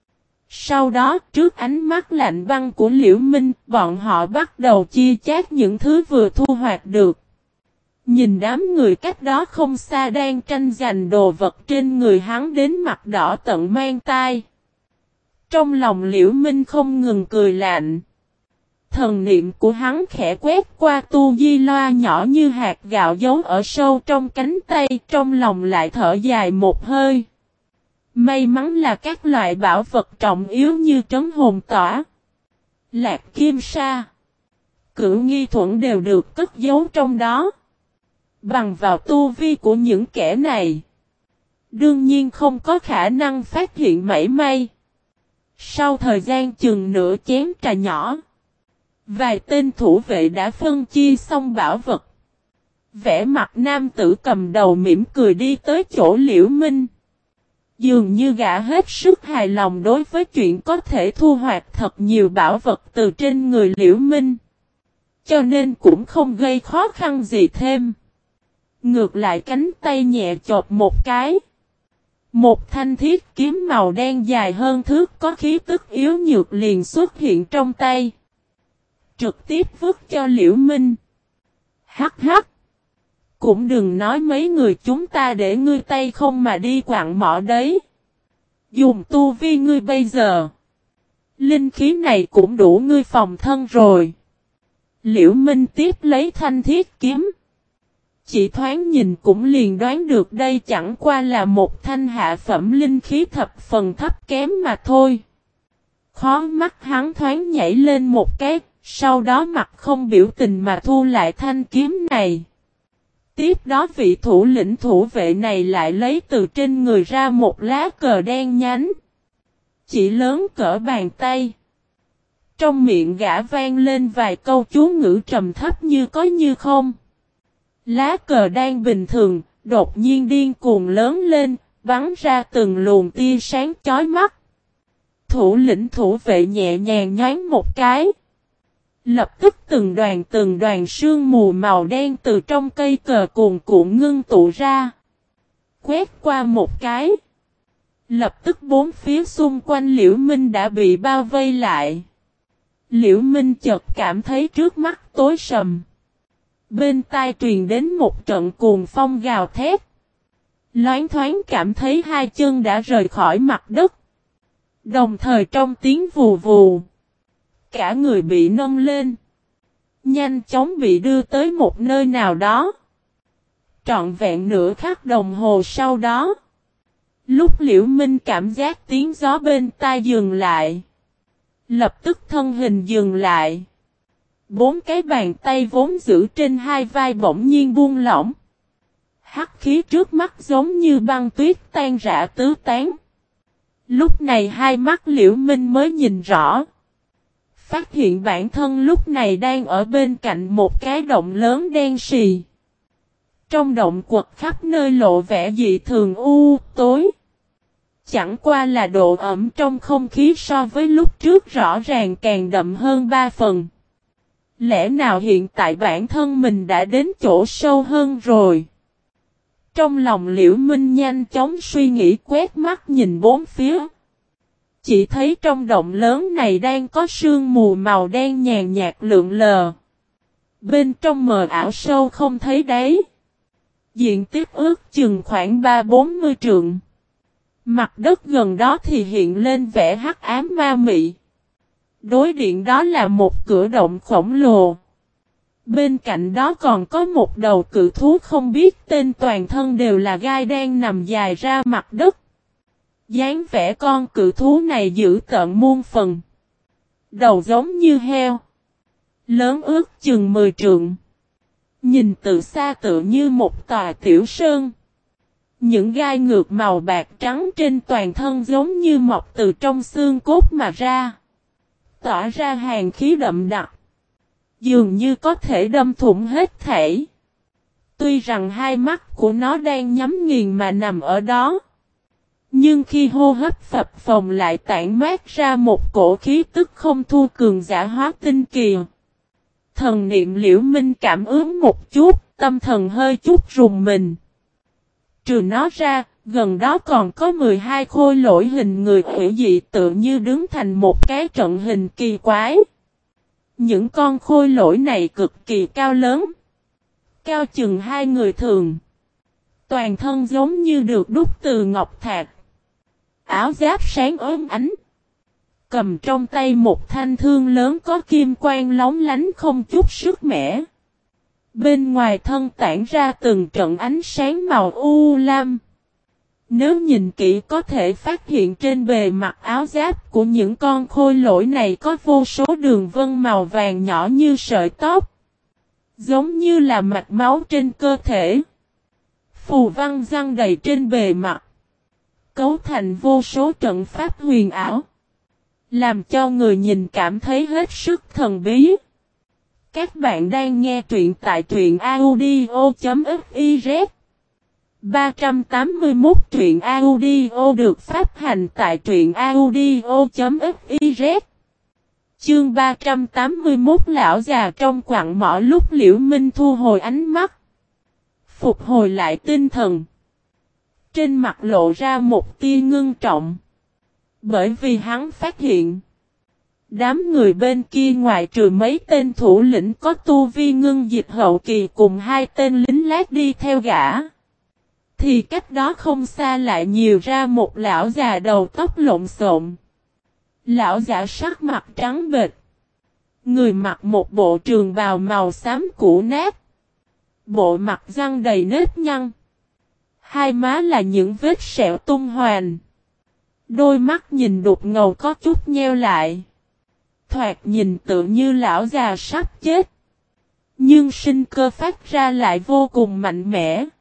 Sau đó, trước ánh mắt lạnh băng của Liễu Minh, bọn họ bắt đầu chia chác những thứ vừa thu hoạch được. Nhìn đám người cách đó không xa đang tranh giành đồ vật trên người hắn đến mặt đỏ tận mang tai. Trong lòng Liễu Minh không ngừng cười lạnh. Thần niệm của hắn khẽ quét qua tu di loa nhỏ như hạt gạo giấu ở sâu trong cánh tay, trong lòng lại thở dài một hơi. May mắn là các loại bảo vật trọng yếu như trấn hồn tỏa, lạc kim sa, cửu nghi thuẫn đều được cất giấu trong đó. Bằng vào tu vi của những kẻ này, đương nhiên không có khả năng phát hiện mảy may. Sau thời gian chừng nửa chén trà nhỏ, vài tên thủ vệ đã phân chia xong bảo vật. Vẻ mặt nam tử cầm đầu mỉm cười đi tới chỗ Liễu Minh. Dường như gã hết sức hài lòng đối với chuyện có thể thu hoạch thật nhiều bảo vật từ trên người Liễu Minh. Cho nên cũng không gây khó khăn gì thêm. Ngược lại cánh tay nhẹ chộp một cái. Một thanh thiết kiếm màu đen dài hơn thước có khí tức yếu nhược liền xuất hiện trong tay. Trực tiếp vứt cho Liễu Minh. Hắc hắc. Cũng đừng nói mấy người chúng ta để ngươi tay không mà đi quạng mỏ đấy. Dùng tu vi ngươi bây giờ. Linh khí này cũng đủ ngươi phòng thân rồi. Liễu Minh tiếp lấy thanh thiết kiếm. Chỉ thoáng nhìn cũng liền đoán được đây chẳng qua là một thanh hạ phẩm linh khí thập phần thấp kém mà thôi. Khó mắt hắn thoáng nhảy lên một cái, sau đó mặt không biểu tình mà thu lại thanh kiếm này. Tiếp đó vị thủ lĩnh thủ vệ này lại lấy từ trên người ra một lá cờ đen nhánh. Chỉ lớn cỡ bàn tay. Trong miệng gã vang lên vài câu chú ngữ trầm thấp như có như không. Lá cờ đang bình thường, đột nhiên điên cuồng lớn lên, bắn ra từng luồng tia sáng chói mắt. Thủ lĩnh thủ vệ nhẹ nhàng nhoáng một cái. Lập tức từng đoàn sương mù màu đen từ trong cây cờ cuồn cuộn ngưng tụ ra. Quét qua một cái. Lập tức bốn phía xung quanh Liễu Minh đã bị bao vây lại. Liễu Minh chợt cảm thấy trước mắt tối sầm. Bên tai truyền đến một trận cuồng phong gào thét. Loáng thoáng cảm thấy hai chân đã rời khỏi mặt đất. Đồng thời trong tiếng vù vù. Cả người bị nâng lên. Nhanh chóng bị đưa tới một nơi nào đó. Trọn vẹn nửa khắc đồng hồ sau đó. Lúc Liễu Minh cảm giác tiếng gió bên tai dừng lại. Lập tức thân hình dừng lại. Bốn cái bàn tay vốn giữ trên hai vai bỗng nhiên buông lỏng. Hắc khí trước mắt giống như băng tuyết tan rã tứ tán. Lúc này hai mắt Liễu Minh mới nhìn rõ. Phát hiện bản thân lúc này đang ở bên cạnh một cái động lớn đen sì. Trong động quật khắp nơi lộ vẻ dị thường tối. Chẳng qua là độ ẩm trong không khí so với lúc trước rõ ràng càng đậm hơn 3 phần. Lẽ nào hiện tại bản thân mình đã đến chỗ sâu hơn rồi? Trong lòng Liễu Minh nhanh chóng suy nghĩ quét mắt nhìn bốn phía. Chỉ thấy trong động lớn này đang có sương mù màu đen nhàn nhạt lượn lờ. Bên trong mờ ảo sâu không thấy đáy. Diện tích ước chừng khoảng 3-40 trượng. Mặt đất gần đó thì hiện lên vẻ hắc ám ma mị. Đối diện đó là một cửa động khổng lồ. Bên cạnh đó còn có một đầu cự thú không biết tên, toàn thân đều là gai đen nằm dài ra mặt đất. Dáng vẻ con cự thú này dữ tợn muôn phần. Đầu giống như heo. Lớn ước chừng 10 trượng. Nhìn từ xa tựa như một tòa tiểu sơn. Những gai ngược màu bạc trắng trên toàn thân giống như mọc từ trong xương cốt mà ra. Tỏa ra hàn khí đậm đặc. Dường như có thể đâm thủng hết thảy. Tuy rằng hai mắt của nó đang nhắm nghiền mà nằm ở đó. Nhưng khi hô hấp phập phồng lại tản mát ra một cổ khí tức không thua cường giả hóa tinh kỳ. Thần niệm Liễu Minh cảm ứng một chút, tâm thần hơi chút rùng mình. Trừ nó ra, gần đó còn có 12 khôi lỗi hình người hủy dị tự như đứng thành một cái trận hình kỳ quái. Những con khôi lỗi này cực kỳ cao lớn. Cao chừng hai người thường. Toàn thân giống như được đúc từ ngọc thạch. Áo giáp sáng ốm ánh. Cầm trong tay một thanh thương lớn có kim quang lóng lánh không chút sức mẻ. Bên ngoài thân tản ra từng trận ánh sáng màu u lam. Nếu nhìn kỹ có thể phát hiện trên bề mặt áo giáp của những con khôi lỗi này có vô số đường vân màu vàng nhỏ như sợi tóc. Giống như là mạch máu trên cơ thể. Phù văn răng đầy trên bề mặt. Cấu thành vô số trận pháp huyền ảo. Làm cho người nhìn cảm thấy hết sức thần bí. Các bạn đang nghe truyện tại truyện audio.fiz 381 truyện audio được phát hành tại truyện audio.fiz. Chương 381 lão già trong quặng mỏ. Lúc Liễu Minh thu hồi ánh mắt, phục hồi lại tinh thần, trên mặt lộ ra một tia ngưng trọng. Bởi vì hắn phát hiện, đám người bên kia ngoại trừ mấy tên thủ lĩnh có tu vi ngưng dịch hậu kỳ cùng hai tên lính lát đi theo gã, thì cách đó không xa lại nhiều ra một lão già đầu tóc lộn xộn. Lão già sắc mặt trắng bệch. Người mặc một bộ trường bào màu xám cũ nát. Bộ mặt răng đầy nếp nhăn. Hai má là những vết sẹo tung hoành. Đôi mắt nhìn đục ngầu có chút nheo lại. Thoạt nhìn tự như lão già sắp chết. Nhưng sinh cơ phát ra lại vô cùng mạnh mẽ.